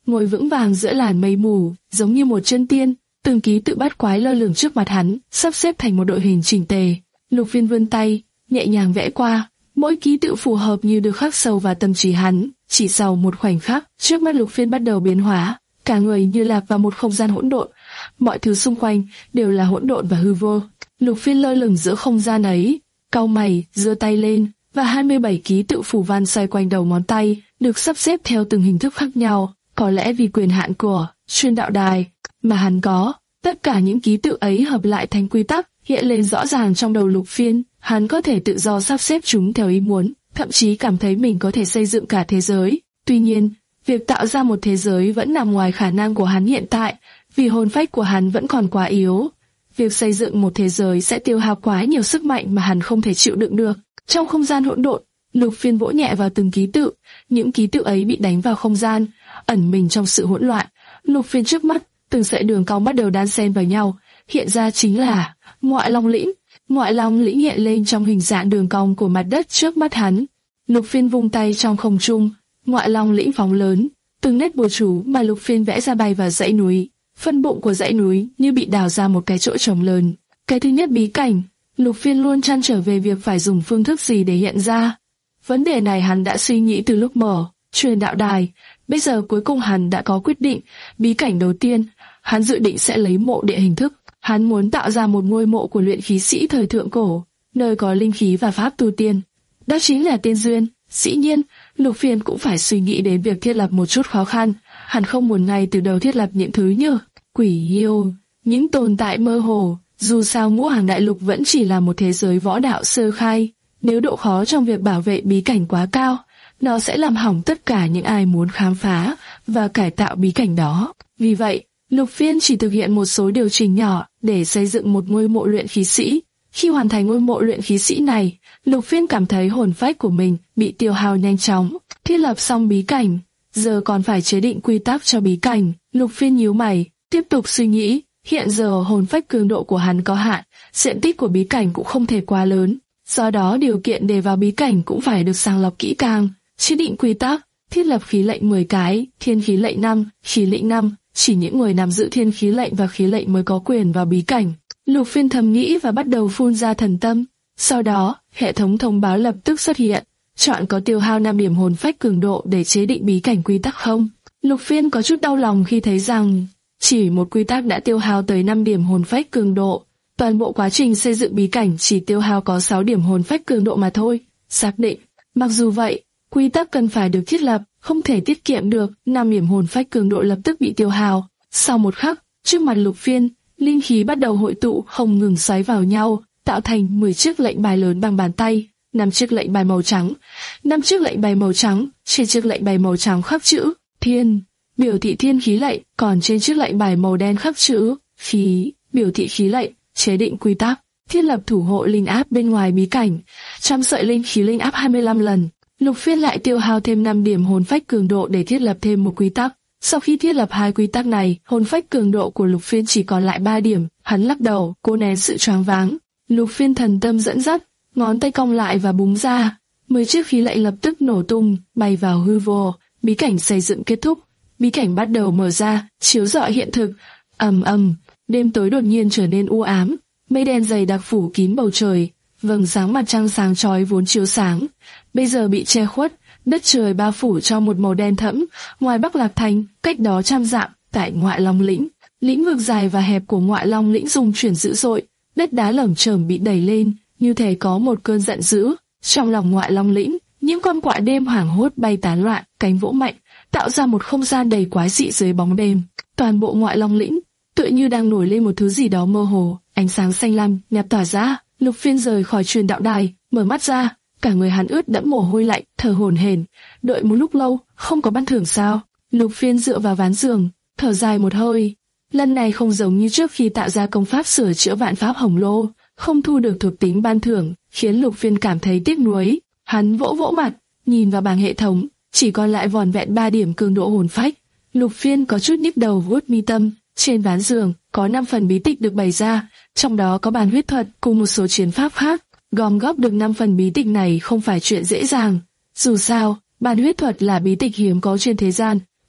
ngồi vững vàng giữa làn mây mù, giống như một chân tiên. Từng ký tự bát quái lơ lửng trước mặt hắn, sắp xếp thành một đội hình chỉnh tề. Lục Phiên vươn tay, nhẹ nhàng vẽ qua, mỗi ký tự phù hợp như được khắc sâu vào tâm trí hắn. Chỉ sau một khoảnh khắc, trước mắt Lục Phiên bắt đầu biến hóa, cả người như lạc vào một không gian hỗn độn. Mọi thứ xung quanh đều là hỗn độn và hư vô. Lục Phiên lơ lửng giữa không gian ấy, cau mày, giơ tay lên, và hai mươi bảy ký tự phù văn xoay quanh đầu ngón tay, được sắp xếp theo từng hình thức khác nhau. Có lẽ vì quyền hạn của Truyền Đạo Đài mà hắn có, tất cả những ký tự ấy hợp lại thành quy tắc, hiện lên rõ ràng trong đầu Lục Phiên. Hắn có thể tự do sắp xếp chúng theo ý muốn, thậm chí cảm thấy mình có thể xây dựng cả thế giới. Tuy nhiên, việc tạo ra một thế giới vẫn nằm ngoài khả năng của hắn hiện tại, vì hồn phách của hắn vẫn còn quá yếu. Việc xây dựng một thế giới sẽ tiêu hao quá nhiều sức mạnh mà hắn không thể chịu đựng được. Trong không gian hỗn độn, Lục Phiên vỗ nhẹ vào từng ký tự, những ký tự ấy bị đánh vào không gian, ẩn mình trong sự hỗn loạn. Lục Phiên trước mắt, từng sợi đường cong bắt đầu đan xen vào nhau, hiện ra chính là Ngoại Long Lĩnh. Ngoại Long Lĩnh hiện lên trong hình dạng đường cong của mặt đất trước mắt hắn. Lục Phiên vung tay trong không trung, Ngoại Long Lĩnh phóng lớn, từng nét bùa chú mà Lục Phiên vẽ ra bay vào dãy núi. Phân bụng của dãy núi như bị đào ra một cái chỗ trống lớn. Cái thứ nhất bí cảnh, Lục Phiên luôn trăn trở về việc phải dùng phương thức gì để hiện ra. Vấn đề này hắn đã suy nghĩ từ lúc mở Truyền Đạo Đài, bây giờ cuối cùng hắn đã có quyết định. Bí cảnh đầu tiên, hắn dự định sẽ lấy mộ địa hình thức. Hắn muốn tạo ra một ngôi mộ của luyện khí sĩ thời thượng cổ, nơi có linh khí và pháp tu tiên. Đó chính là Tiên Duyên. Dĩ nhiên, Lục Phiên cũng phải suy nghĩ đến việc thiết lập một chút khó khăn. Hắn không muốn ngay từ đầu thiết lập những thứ như quỷ yêu, những tồn tại mơ hồ. Dù sao Ngũ Hàng Đại Lục vẫn chỉ là một thế giới võ đạo sơ khai. Nếu độ khó trong việc bảo vệ bí cảnh quá cao, nó sẽ làm hỏng tất cả những ai muốn khám phá và cải tạo bí cảnh đó. Vì vậy, Lục Phiên chỉ thực hiện một số điều chỉnh nhỏ để xây dựng một ngôi mộ luyện khí sĩ. Khi hoàn thành ngôi mộ luyện khí sĩ này, Lục Phiên cảm thấy hồn phách của mình bị tiêu hao nhanh chóng. Thiết lập xong bí cảnh, giờ còn phải chế định quy tắc cho bí cảnh. Lục Phiên nhíu mày, tiếp tục suy nghĩ. Hiện giờ hồn phách cường độ của hắn có hạn, diện tích của bí cảnh cũng không thể quá lớn. Do đó điều kiện để vào bí cảnh cũng phải được sàng lọc kỹ càng. Chế định quy tắc, thiết lập khí lệnh mười cái, thiên khí lệnh năm, khí lệnh năm. Chỉ những người nắm giữ thiên khí lệnh và khí lệnh mới có quyền vào bí cảnh. Lục Phiên thầm nghĩ và bắt đầu phun ra thần tâm. Sau đó, hệ thống thông báo lập tức xuất hiện. Chọn có tiêu hao năm điểm hồn phách cường độ để chế định bí cảnh quy tắc không? Lục Phiên có chút đau lòng khi thấy rằng chỉ một quy tắc đã tiêu hao tới năm điểm hồn phách cường độ. Toàn bộ quá trình xây dựng bí cảnh chỉ tiêu hao có sáu điểm hồn phách cường độ mà thôi. Xác định. Mặc dù vậy, quy tắc cần phải được thiết lập, không thể tiết kiệm được. Năm điểm hồn phách cường độ lập tức bị tiêu hao. Sau một khắc, trước mặt Lục Phiên, linh khí bắt đầu hội tụ không ngừng xoáy vào nhau, tạo thành mười chiếc lệnh bài lớn bằng bàn tay. Năm chiếc lệnh bài màu trắng, năm chiếc lệnh bài màu trắng. Trên chiếc lệnh bài màu trắng khắc chữ Thiên, biểu thị thiên khí lệnh, còn trên chiếc lệnh bài màu đen khắc chữ Khí, biểu thị khí lệnh. Chế định quy tắc, thiết lập thủ hộ linh áp bên ngoài bí cảnh, trăm sợi linh khí linh áp hai mươi lăm lần. Lục Phiên lại tiêu hao thêm năm điểm hồn phách cường độ để thiết lập thêm một quy tắc. Sau khi thiết lập hai quy tắc này, hồn phách cường độ của Lục Phiên chỉ còn lại ba điểm. Hắn lắc đầu, cố nén sự choáng váng. Lục Phiên thần tâm dẫn dắt, ngón tay cong lại và búng ra. Mười chiếc khí lệnh lập tức nổ tung, bay vào hư vô. Bí cảnh xây dựng kết thúc. Bí cảnh bắt đầu mở ra, chiếu rọi hiện thực. Ầm ầm, đêm tối đột nhiên trở nên u ám. Mây đen dày đặc phủ kín bầu trời. Vầng sáng mặt trăng sáng chói vốn chiếu sáng, bây giờ bị che khuất. Đất trời bao phủ trong một màu đen thẫm. Ngoài Bắc Lạc Thành, cách đó trăm dặm, tại Ngoại Long Lĩnh, lĩnh vực dài và hẹp của Ngoại Long Lĩnh rung chuyển dữ dội. Đất đá lởm chởm bị đẩy lên, như thể có một cơn giận dữ. Trong lòng Ngoại Long Lĩnh, những con quạ đêm hoảng hốt bay tán loạn, cánh vỗ mạnh, tạo ra một không gian đầy quái dị dưới bóng đêm. Toàn bộ Ngoại Long Lĩnh tựa như đang nổi lên một thứ gì đó mơ hồ, ánh sáng xanh lam nhạt tỏa ra. Lục Phiên rời khỏi Truyền Đạo Đài, mở mắt ra, cả người hắn ướt đẫm mồ hôi lạnh, thở hổn hển. Đợi một lúc lâu, không có ban thưởng sao? Lục Phiên dựa vào ván giường, thở dài một hơi. Lần này không giống như trước khi tạo ra công pháp sửa chữa vạn pháp hồng lô, không thu được thuộc tính ban thưởng, khiến Lục Phiên cảm thấy tiếc nuối. Hắn vỗ vỗ mặt, nhìn vào bảng hệ thống, chỉ còn lại vỏn vẹn ba điểm cường độ hồn phách. Lục Phiên có chút nhức đầu vuốt mi tâm. Trên ván giường có năm phần bí tịch được bày ra, trong đó có bàn huyết thuật cùng một số chiến pháp khác. Gom góp được năm phần bí tịch này không phải chuyện dễ dàng. Dù sao, bàn huyết thuật là bí tịch hiếm có trên thế gian,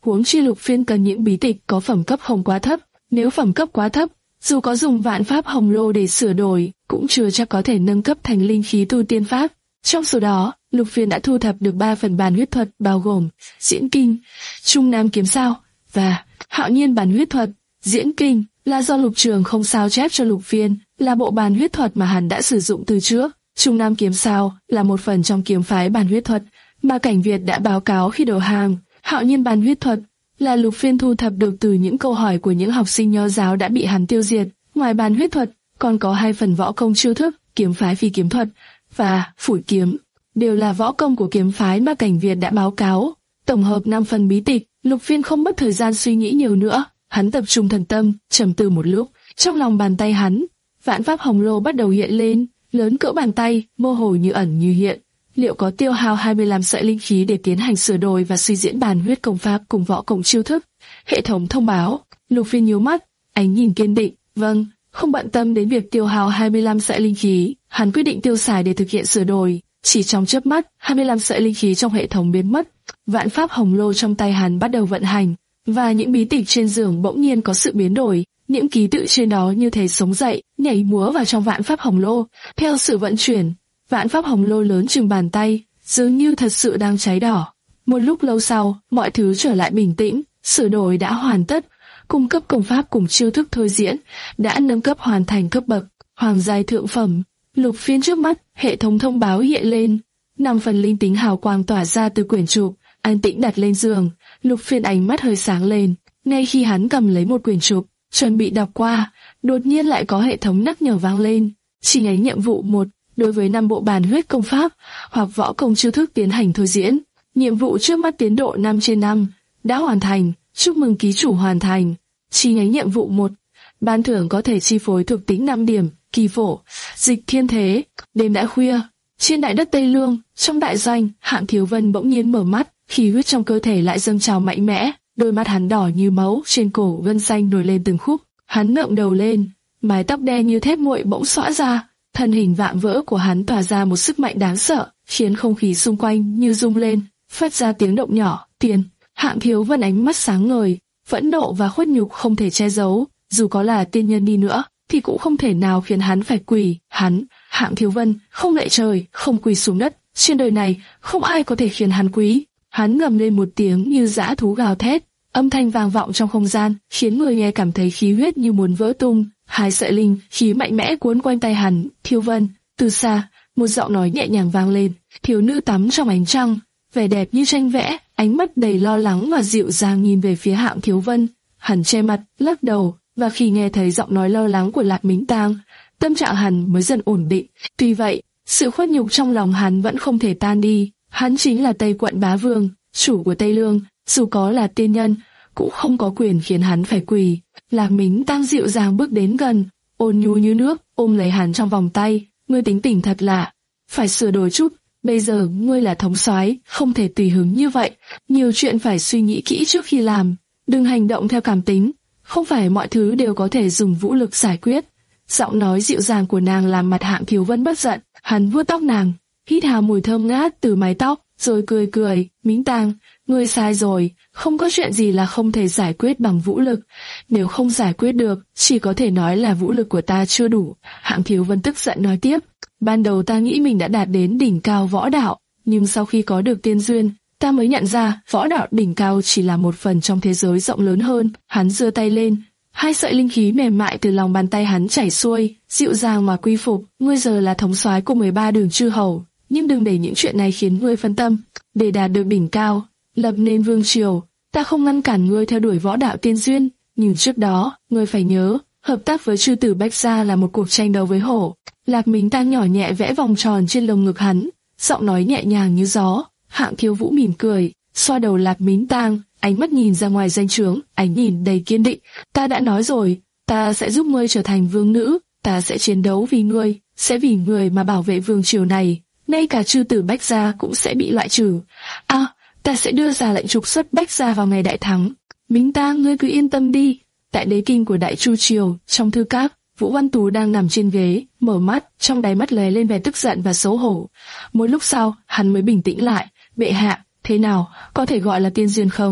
huống chi Lục Phiên cần những bí tịch có phẩm cấp không quá thấp. Nếu phẩm cấp quá thấp, dù có dùng vạn pháp hồng lô để sửa đổi, cũng chưa chắc có thể nâng cấp thành linh khí tu tiên pháp. Trong số đó, Lục Phiên đã thu thập được ba phần bản huyết thuật bao gồm Diễn Kinh, Trung Nam Kiếm Sao và Hạo Nhiên bản huyết thuật. Diễn Kinh là do Lục Trường không sao chép cho Lục Phiên, là bộ bản huyết thuật mà hắn đã sử dụng từ trước. Trung Nam Kiếm Sao là một phần trong kiếm phái bản huyết thuật mà Cảnh Việt đã báo cáo khi đầu hàng. Hạo Nhiên bản huyết thuật là Lục Phiên thu thập được từ những câu hỏi của những học sinh nho giáo đã bị hắn tiêu diệt. Ngoài bản huyết thuật, còn có hai phần võ công chiêu thức, kiếm phái phi kiếm thuật và phủi kiếm, đều là võ công của kiếm phái mà Cảnh Việt đã báo cáo. Tổng hợp năm phần bí tịch, Lục Phiên không mất thời gian suy nghĩ nhiều nữa, hắn tập trung thần tâm, trầm tư một lúc. Trong lòng bàn tay hắn, vạn pháp hồng lô bắt đầu hiện lên, lớn cỡ bàn tay, mơ hồ như ẩn như hiện. Liệu có tiêu hao hai mươi lăm sợi linh khí để tiến hành sửa đổi và suy diễn bản huyết công pháp cùng võ công chiêu thức? Hệ thống thông báo. Lục Phiên nhíu mắt, ánh nhìn kiên định. Vâng, không bận tâm đến việc tiêu hao hai mươi lăm sợi linh khí, hắn quyết định tiêu xài để thực hiện sửa đổi. Chỉ trong chớp mắt, hai mươi lăm sợi linh khí trong hệ thống biến mất. Vạn pháp hồng lô trong tay hắn bắt đầu vận hành, và những bí tịch trên giường bỗng nhiên có sự biến đổi. Những ký tự trên đó như thể sống dậy, nhảy múa vào trong vạn pháp hồng lô. Theo sự vận chuyển, vạn pháp hồng lô lớn chừng bàn tay, dường như thật sự đang cháy đỏ. Một lúc lâu sau, mọi thứ trở lại bình tĩnh, sửa đổi đã hoàn tất, cung cấp công pháp cùng chiêu thức thôi diễn đã nâng cấp hoàn thành cấp bậc hoàng giai thượng phẩm. Lục Phiên trước mắt, hệ thống thông báo hiện lên, năm phần linh tính hào quang tỏa ra từ quyển trục, an tĩnh đặt lên giường. Lục Phiên ánh mắt hơi sáng lên, ngay khi hắn cầm lấy một quyển trục, chuẩn bị đọc qua, đột nhiên lại có hệ thống nhắc nhở vang lên. Chi nhánh nhiệm vụ một, đối với năm bộ bản huyết công pháp hoặc võ công chiêu thức tiến hành thôi diễn. Nhiệm vụ trước mắt tiến độ năm trên năm, đã hoàn thành, chúc mừng ký chủ hoàn thành. Chi nhánh nhiệm vụ một, ban thưởng có thể chi phối thuộc tính năm điểm, kỳ phổ, dịch thiên thế. Đêm đã khuya, trên đại đất Tây Lương, trong đại doanh, Hạng Thiếu Vân bỗng nhiên mở mắt, khí huyết trong cơ thể lại dâng trào mạnh mẽ, đôi mắt hắn đỏ như máu, trên cổ gân xanh nổi lên từng khúc. Hắn ngẩng đầu lên, mái tóc đen như thép nguội bỗng xõa ra, thân hình vạm vỡ của hắn tỏa ra một sức mạnh đáng sợ, khiến không khí xung quanh như rung lên, phát ra tiếng động nhỏ. Tiền. Hạng Thiếu Vân ánh mắt sáng ngời, phẫn nộ và khuất nhục không thể che giấu, dù có là tiên nhân đi nữa thì cũng không thể nào khiến hắn phải quỳ. Hắn, Hạng Thiếu Vân, không lạy trời, không quỳ xuống đất, trên đời này không ai có thể khiến hắn quý. Hắn ngầm lên một tiếng như dã thú gào thét, âm thanh vang vọng trong không gian, khiến người nghe cảm thấy khí huyết như muốn vỡ tung. Hai sợi linh khí mạnh mẽ cuốn quanh tay hắn. Thiếu Vân. Từ xa, một giọng nói nhẹ nhàng vang lên. Thiếu nữ tắm trong ánh trăng, vẻ đẹp như tranh vẽ, ánh mắt đầy lo lắng và dịu dàng nhìn về phía Hạng Thiếu Vân. Hắn che mặt, lắc đầu, và khi nghe thấy giọng nói lo lắng của Lạc Mính Tang, tâm trạng hắn mới dần ổn định. Tuy vậy, sự khuất nhục trong lòng hắn vẫn không thể tan đi. Hắn chính là Tây Quận Bá Vương, chủ của Tây Lương, dù có là tiên nhân, cũng không có quyền khiến hắn phải quỳ. Lạc Mính Tang dịu dàng bước đến gần, ôn nhu như nước, ôm lấy hắn trong vòng tay. Ngươi tính tình thật lạ, phải sửa đổi chút. Bây giờ ngươi là thống soái, không thể tùy hứng như vậy. Nhiều chuyện phải suy nghĩ kỹ trước khi làm. Đừng hành động theo cảm tính. Không phải mọi thứ đều có thể dùng vũ lực giải quyết. Giọng nói dịu dàng của nàng làm mặt Hạng Thiếu Vân bất giận. Hắn vuốt tóc nàng, hít hà mùi thơm ngát từ mái tóc, rồi cười cười. Mính Tang, ngươi sai rồi, không có chuyện gì là không thể giải quyết bằng vũ lực. Nếu không giải quyết được, chỉ có thể nói là vũ lực của ta chưa đủ. Hạng Thiếu Vân tức giận nói tiếp. Ban đầu ta nghĩ mình đã đạt đến đỉnh cao võ đạo, nhưng sau khi có được tiên duyên, ta mới nhận ra võ đạo đỉnh cao chỉ là một phần trong thế giới rộng lớn hơn. Hắn giơ tay lên, hai sợi linh khí mềm mại từ lòng bàn tay hắn chảy xuôi, dịu dàng mà quy phục. Ngươi giờ là thống soái của mười ba đường chư hầu, nhưng đừng để những chuyện này khiến ngươi phân tâm. Để đạt được đỉnh cao, lập nên vương triều, ta không ngăn cản ngươi theo đuổi võ đạo tiên duyên, nhưng trước đó, ngươi phải nhớ, hợp tác với chư tử Bách Gia là một cuộc tranh đấu với hổ. Lạc Mính Tang nhỏ nhẹ vẽ vòng tròn trên lồng ngực hắn, giọng nói nhẹ nhàng như gió. Hạng Thiếu Vũ mỉm cười, xoa đầu Lạc Mính Tang, ánh mắt nhìn ra ngoài danh trướng, ánh nhìn đầy kiên định. Ta đã nói rồi, ta sẽ giúp ngươi trở thành vương nữ, ta sẽ chiến đấu vì ngươi, sẽ vì ngươi mà bảo vệ vương triều này. Ngay cả chư tử Bách Gia cũng sẽ bị loại trừ. À, ta sẽ đưa ra lệnh trục xuất Bách Gia vào ngày đại thắng. Mính Tang, ngươi cứ yên tâm đi. Tại đế kinh của Đại Chu triều, trong thư các, Vũ Văn Tú đang nằm trên ghế, mở mắt, trong đáy mắt lóe lên vẻ tức giận và xấu hổ. Một lúc sau, hắn mới bình tĩnh lại. Bệ hạ, thế nào, có thể gọi là tiên duyên không?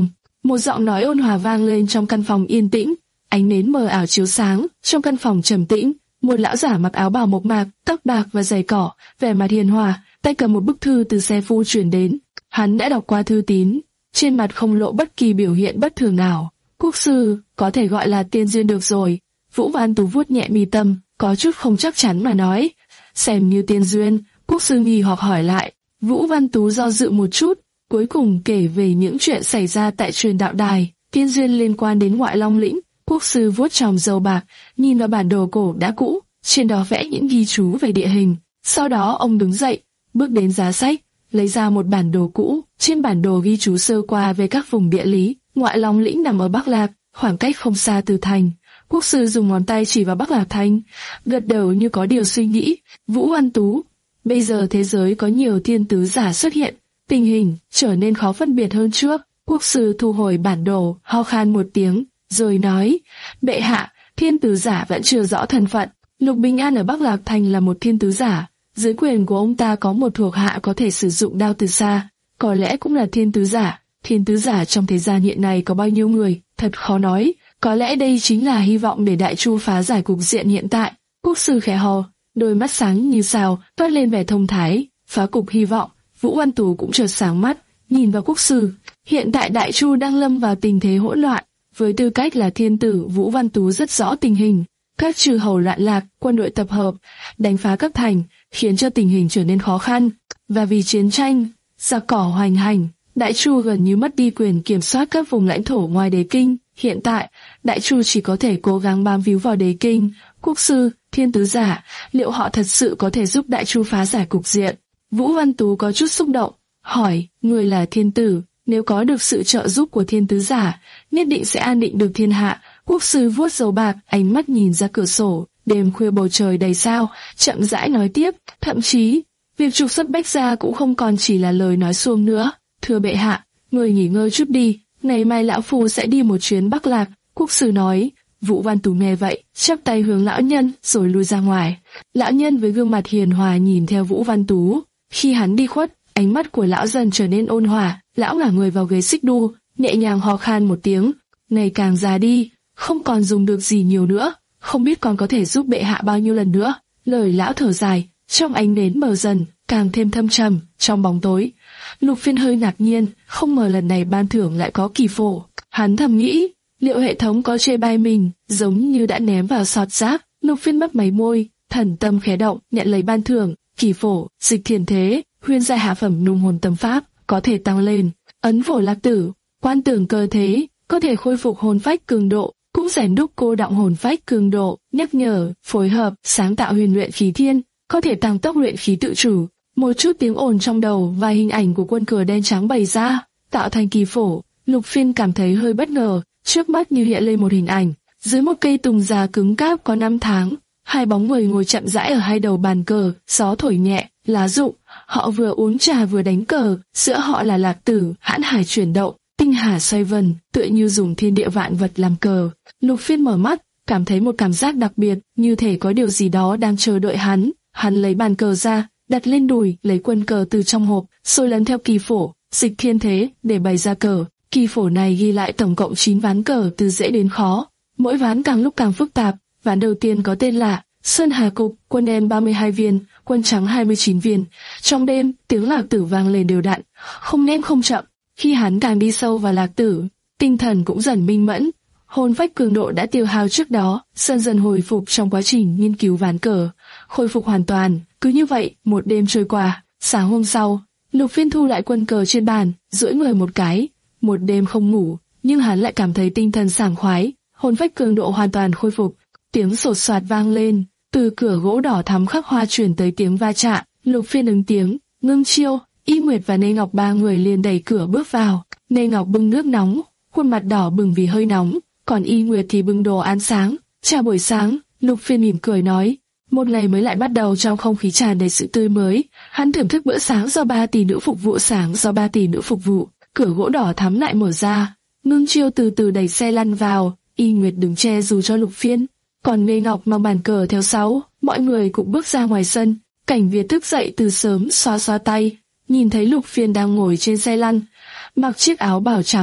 Một giọng nói ôn hòa vang lên trong căn phòng yên tĩnh, ánh nến mờ ảo chiếu sáng, trong căn phòng trầm tĩnh, một lão giả mặc áo bào mộc mạc, tóc bạc và giày cỏ, vẻ mặt hiền hòa, tay cầm một bức thư từ xe phu chuyển đến. Hắn đã đọc qua thư tín, trên mặt không lộ bất kỳ biểu hiện bất thường nào. Quốc sư, có thể gọi là Tiên Duyên được rồi. Vũ Văn Tú vuốt nhẹ mi tâm, có chút không chắc chắn mà nói. Xem như Tiên Duyên, quốc sư nghi hoặc hỏi lại. Vũ Văn Tú do dự một chút, cuối cùng kể về những chuyện xảy ra tại truyền đạo đài. Tiên Duyên liên quan đến Ngoại Long lĩnh. Quốc sư vuốt tròm râu bạc, nhìn vào bản đồ cổ đã cũ, trên đó vẽ những ghi chú về địa hình. Sau đó ông đứng dậy, bước đến giá sách, lấy ra một bản đồ cũ. Trên bản đồ ghi chú sơ qua về các vùng địa lý. Ngoại Long lĩnh nằm ở Bắc Lạc, khoảng cách không xa từ thành. Quốc sư dùng ngón tay chỉ vào Bắc Lạc thành, gật đầu như có điều suy nghĩ. Vũ Văn Tú, bây giờ thế giới có nhiều thiên tứ giả xuất hiện, tình hình trở nên khó phân biệt hơn trước. Quốc sư thu hồi bản đồ, ho khan một tiếng, rồi nói: bệ hạ, thiên tứ giả vẫn chưa rõ thân phận. Lục Bình An ở Bắc Lạc thành là một thiên tứ giả, dưới quyền của ông ta có một thuộc hạ có thể sử dụng đao từ xa, có lẽ cũng là thiên tứ giả. Thiên tứ giả trong thế gian hiện nay có bao nhiêu người, thật khó nói. Có lẽ đây chính là hy vọng để Đại Chu phá giải cục diện hiện tại. Quốc sư khẽ hò, đôi mắt sáng như sao, toát lên vẻ thông thái. Phá cục hy vọng. Vũ Văn Tú cũng chợt sáng mắt, nhìn vào quốc sư. Hiện tại Đại Chu đang lâm vào tình thế hỗn loạn. Với tư cách là thiên tử, Vũ Văn Tú rất rõ tình hình. Các chư hầu loạn lạc, quân đội tập hợp, đánh phá các thành, khiến cho tình hình trở nên khó khăn. Và vì chiến tranh, giặc cỏ hoành hành, Đại Chu gần như mất đi quyền kiểm soát các vùng lãnh thổ ngoài đế kinh. Hiện tại, Đại Chu chỉ có thể cố gắng bám víu vào đế kinh. Quốc sư, thiên tứ giả, liệu họ thật sự có thể giúp Đại Chu phá giải cục diện? Vũ Văn Tú có chút xúc động, hỏi: người là thiên tử, nếu có được sự trợ giúp của thiên tứ giả, nhất định sẽ an định được thiên hạ. Quốc sư vuốt râu bạc, ánh mắt nhìn ra cửa sổ, đêm khuya bầu trời đầy sao, chậm rãi nói tiếp: thậm chí, việc trục xuất Bách Gia cũng không còn chỉ là lời nói suông nữa. Thưa bệ hạ, người nghỉ ngơi chút đi, ngày mai lão phu sẽ đi một chuyến Bắc Lạc. Quốc sư nói. Vũ Văn Tú nghe vậy, chắp tay hướng lão nhân, rồi lui ra ngoài. Lão nhân với gương mặt hiền hòa nhìn theo Vũ Văn Tú. Khi hắn đi khuất, ánh mắt của lão dần trở nên ôn hòa. Lão ngả người vào ghế xích đu, nhẹ nhàng ho khan một tiếng. Ngày càng già đi, không còn dùng được gì nhiều nữa, không biết còn có thể giúp bệ hạ bao nhiêu lần nữa. Lời lão thở dài, trong ánh nến mờ dần, càng thêm thâm trầm. Trong bóng tối, Lục Phiên hơi ngạc nhiên, không ngờ lần này ban thưởng lại có kỳ phổ. Hắn thầm nghĩ, liệu hệ thống có chê bai mình, giống như đã ném vào sọt rác. Lục Phiên mấp máy môi, thần tâm khẽ động, nhận lấy ban thưởng. Kỳ phổ, dịch thiền thế, huyền giai hạ phẩm nung hồn tâm pháp, có thể tăng lên. Ấn phổ lạc tử, quan tưởng cơ thế, có thể khôi phục hồn phách cường độ, cũng rèn đúc cô đọng hồn phách cường độ. Nhắc nhở, phối hợp, sáng tạo huyền luyện khí thiên, có thể tăng tốc luyện khí tự chủ. Một chút tiếng ồn trong đầu và hình ảnh của quân cờ đen trắng bày ra, tạo thành kỳ phổ. Lục Phiên cảm thấy hơi bất ngờ, trước mắt như hiện lên một hình ảnh. Dưới một cây tùng già cứng cáp có năm tháng, hai bóng người ngồi chậm rãi ở hai đầu bàn cờ, gió thổi nhẹ, lá rụng. Họ vừa uống trà vừa đánh cờ, giữa họ là lạc tử, hãn hải chuyển động, tinh hà xoay vần, tựa như dùng thiên địa vạn vật làm cờ. Lục Phiên mở mắt, cảm thấy một cảm giác đặc biệt, như thể có điều gì đó đang chờ đợi hắn. Hắn lấy bàn cờ ra, đặt lên đùi, lấy quân cờ từ trong hộp, rồi lần theo kỳ phổ, dịch thiên thế, để bày ra cờ. Kỳ phổ này ghi lại tổng cộng chín ván cờ từ dễ đến khó, mỗi ván càng lúc càng phức tạp. Ván đầu tiên có tên là Sơn Hà Cục, quân đen ba mươi hai viên, quân trắng hai mươi chín viên. Trong đêm, tiếng lạc tử vang lên đều đặn, không nhanh không chậm. Khi hắn càng đi sâu vào lạc tử, tinh thần cũng dần minh mẫn. Hồn phách cường độ đã tiêu hao trước đó, dần dần hồi phục trong quá trình nghiên cứu ván cờ, khôi phục hoàn toàn. Cứ như vậy, một đêm trôi qua. Sáng hôm sau, Lục Phiên thu lại quân cờ trên bàn, duỗi người một cái. Một đêm không ngủ, nhưng hắn lại cảm thấy tinh thần sảng khoái, hồn phách cường độ hoàn toàn khôi phục. Tiếng sột soạt vang lên, từ cửa gỗ đỏ thắm khắc hoa truyền tới tiếng va chạm. Lục Phiên ứng tiếng, ngưng chiêu. Y Nguyệt và Nê Ngọc ba người liền đẩy cửa bước vào. Nê Ngọc bưng nước nóng, khuôn mặt đỏ bừng vì hơi nóng, còn Y Nguyệt thì bưng đồ ăn sáng. Chào buổi sáng, Lục Phiên mỉm cười nói. Một ngày mới lại bắt đầu trong không khí tràn đầy sự tươi mới. Hắn thưởng thức bữa sáng do ba tỷ nữ phục vụ sáng do ba tỷ nữ phục vụ. Cửa gỗ đỏ thắm lại mở ra. Ngưng chiêu từ từ đẩy xe lăn vào. Y Nguyệt đứng che dù cho Lục Phiên, còn Nê Ngọc mang bàn cờ theo sau. Mọi người cũng bước ra ngoài sân. Cảnh Việt thức dậy từ sớm, xoa xoa tay, nhìn thấy Lục Phiên đang ngồi trên xe lăn, mặc chiếc áo bào trắng.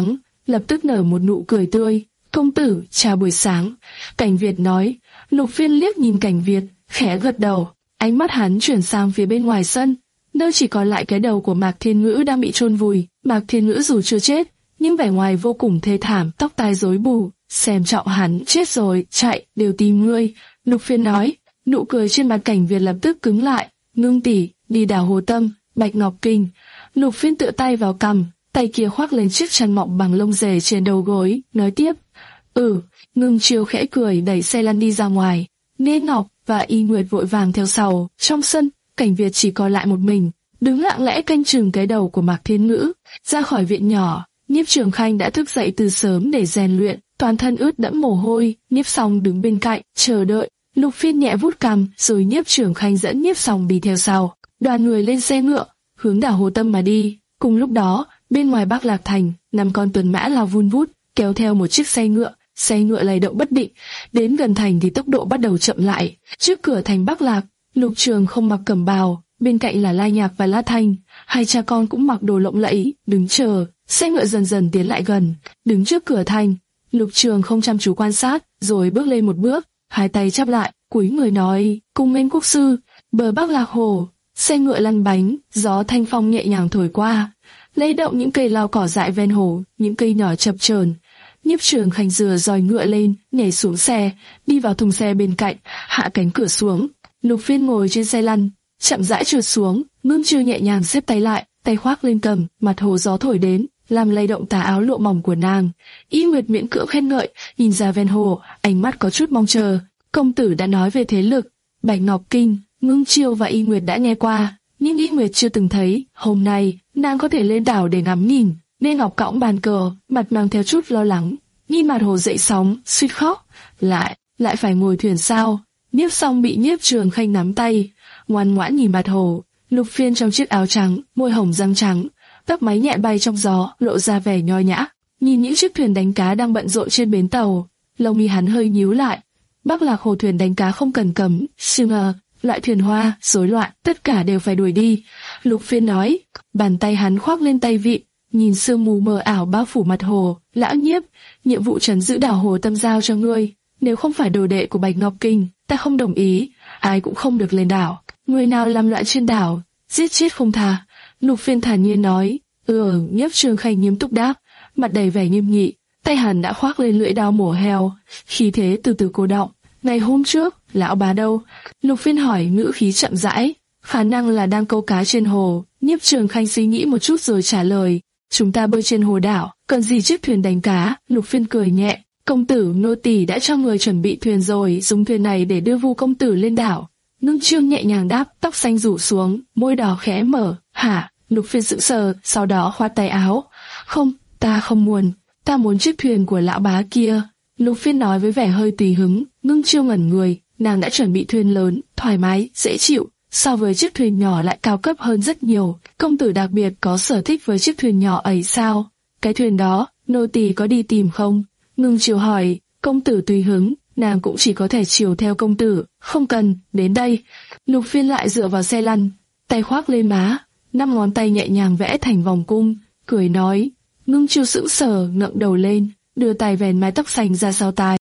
lập tức nở một nụ cười tươi. Công tử, chào buổi sáng. Cảnh Việt nói. Lục Phiên liếc nhìn Cảnh Việt, khẽ gật đầu. Ánh mắt hắn chuyển sang phía bên ngoài sân, nơi chỉ còn lại cái đầu của Mạc Thiên Ngữ đang bị chôn vùi. Mạc Thiên Ngữ dù chưa chết, nhưng vẻ ngoài vô cùng thê thảm, tóc tai rối bù. Xem trọng hắn chết rồi, chạy, đều tìm ngươi. Lục Phiên nói. Nụ cười trên mặt Cảnh Việt lập tức cứng lại. Ngưng tỷ, đi đảo Hồ Tâm, Bạch Ngọc Kinh. Lục Phiên tựa tay vào cằm, tay kia khoác lên chiếc chăn mỏng bằng lông dề trên đầu gối, nói tiếp. Ừ. Ngưng Chiêu khẽ cười đẩy xe lăn đi ra ngoài. Niết Ngọc và Y Nguyệt vội vàng theo sau. Trong sân, Cảnh Việt chỉ còn lại một mình, đứng lặng lẽ canh chừng cái đầu của Mạc Thiên Ngữ. Ra khỏi viện nhỏ, Nhiếp Trường Khanh đã thức dậy từ sớm để rèn luyện, toàn thân ướt đẫm mồ hôi. Nhiếp Song đứng bên cạnh chờ đợi. Lục Phiên nhẹ vuốt cằm, rồi Nhiếp Trường Khanh dẫn Nhiếp Song đi theo sau. Đoàn người lên xe ngựa, hướng đảo Hồ Tâm mà đi. Cùng lúc đó, bên ngoài Bắc Lạc Thành, năm con tuần mã lao vun vút, kéo theo một chiếc xe ngựa. Xe ngựa lay động bất định, đến gần thành thì tốc độ bắt đầu chậm lại. Trước cửa thành Bắc Lạc, Lục Trường không mặc cẩm bào, bên cạnh là La Nhạc và La Thanh, hai cha con cũng mặc đồ lộng lẫy, đứng chờ. Xe ngựa dần dần tiến lại gần, đứng trước cửa thành. Lục Trường không chăm chú quan sát, rồi bước lên một bước, hai tay chắp lại, cúi người nói: "Cung nghênh quốc sư." Bờ Bắc Lạc Hồ, xe ngựa lăn bánh, gió thanh phong nhẹ nhàng thổi qua, lay động những cây lau cỏ dại ven hồ, những cây nhỏ chập chờn. Nhiếp Trường Khanh dừa dòi ngựa lên, nhảy xuống xe, đi vào thùng xe bên cạnh, hạ cánh cửa xuống. Lục Phiên ngồi trên xe lăn, chậm rãi trượt xuống. Ngưng Chiêu nhẹ nhàng xếp tay lại, tay khoác lên cầm, mặt hồ gió thổi đến, làm lay động tà áo lụa mỏng của nàng. Y Nguyệt miễn cưỡng khen ngợi, nhìn ra ven hồ, ánh mắt có chút mong chờ. Công tử đã nói về thế lực Bạch Ngọc Kinh, Ngưng Chiêu và Y Nguyệt đã nghe qua, nhưng Y Nguyệt chưa từng thấy. Hôm nay nàng có thể lên đảo để ngắm nhìn. Nên Ngọc cõng bàn cờ, mặt mang theo chút lo lắng, nhìn mặt hồ dậy sóng, suýt khóc. Lại, lại phải ngồi thuyền sao? Nhiếp Song bị Nhiếp Trường Khanh nắm tay, ngoan ngoãn nhìn mặt hồ. Lục Phiên trong chiếc áo trắng, môi hồng răng trắng, tóc máy nhẹ bay trong gió, lộ ra vẻ nho nhã. Nhìn những chiếc thuyền đánh cá đang bận rộn trên bến tàu, lông mi hắn hơi nhíu lại. Bắc Lạc Hồ thuyền đánh cá không cần cấm, sương à, loại thuyền hoa, rối loạn, tất cả đều phải đuổi đi. Lục Phiên nói, bàn tay hắn khoác lên tay vịn, nhìn sương mù mờ ảo bao phủ mặt hồ. Lão Nhiếp, nhiệm vụ trấn giữ đảo Hồ Tâm giao cho ngươi. Nếu không phải đồ đệ của Bạch Ngọc Kinh, ta không đồng ý. Ai cũng không được lên đảo. Người nào làm loạn trên đảo, giết chết không tha. Lục Phiên thản nhiên nói. Ừ. Nhiếp Trường Khanh nghiêm túc đáp, mặt đầy vẻ nghiêm nghị. Tay hắn đã khoác lên lưỡi dao mổ heo, khí thế từ từ cô đọng. Ngày hôm trước, lão bá đâu? Lục Phiên hỏi, ngữ khí chậm rãi. Khả năng là đang câu cá trên hồ. Nhiếp Trường Khanh suy nghĩ một chút rồi trả lời. Chúng ta bơi trên hồ đảo, cần gì chiếc thuyền đánh cá? Lục Phiên cười nhẹ. Công tử, nô tỳ đã cho người chuẩn bị thuyền rồi, dùng thuyền này để đưa Vu công tử lên đảo. Ngưng Chiêu nhẹ nhàng đáp, tóc xanh rủ xuống, môi đỏ khẽ mở. Hả? Lục Phiên sững sờ, sau đó khoát tay áo. Không, ta không muốn. Ta muốn chiếc thuyền của lão bá kia. Lục Phiên nói với vẻ hơi tùy hứng. Ngưng Chiêu ngẩn người, nàng đã chuẩn bị thuyền lớn, thoải mái, dễ chịu, so với chiếc thuyền nhỏ lại cao cấp hơn rất nhiều. Công tử đặc biệt có sở thích với chiếc thuyền nhỏ ấy sao? Cái thuyền đó, nô tỳ có đi tìm không? Ngưng Chiêu hỏi. Công tử tùy hứng, nàng cũng chỉ có thể chiều theo công tử. Không cần, đến đây. Lục Phiên lại dựa vào xe lăn, tay khoác lên má, năm ngón tay nhẹ nhàng vẽ thành vòng cung, cười nói. Ngưng Chiêu sững sờ, ngẩng đầu lên, đưa tay vén mái tóc xanh ra sau tai.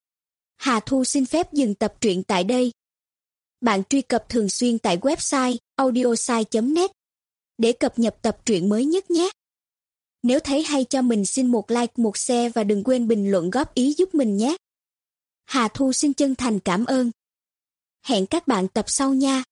Hà Thu xin phép dừng tập truyện tại đây. Bạn truy cập thường xuyên tại website audiosai chấm net để cập nhật tập truyện mới nhất nhé. Nếu thấy hay cho mình xin một like, một share và đừng quên bình luận góp ý giúp mình nhé. Hà Thu xin chân thành cảm ơn. Hẹn các bạn tập sau nha.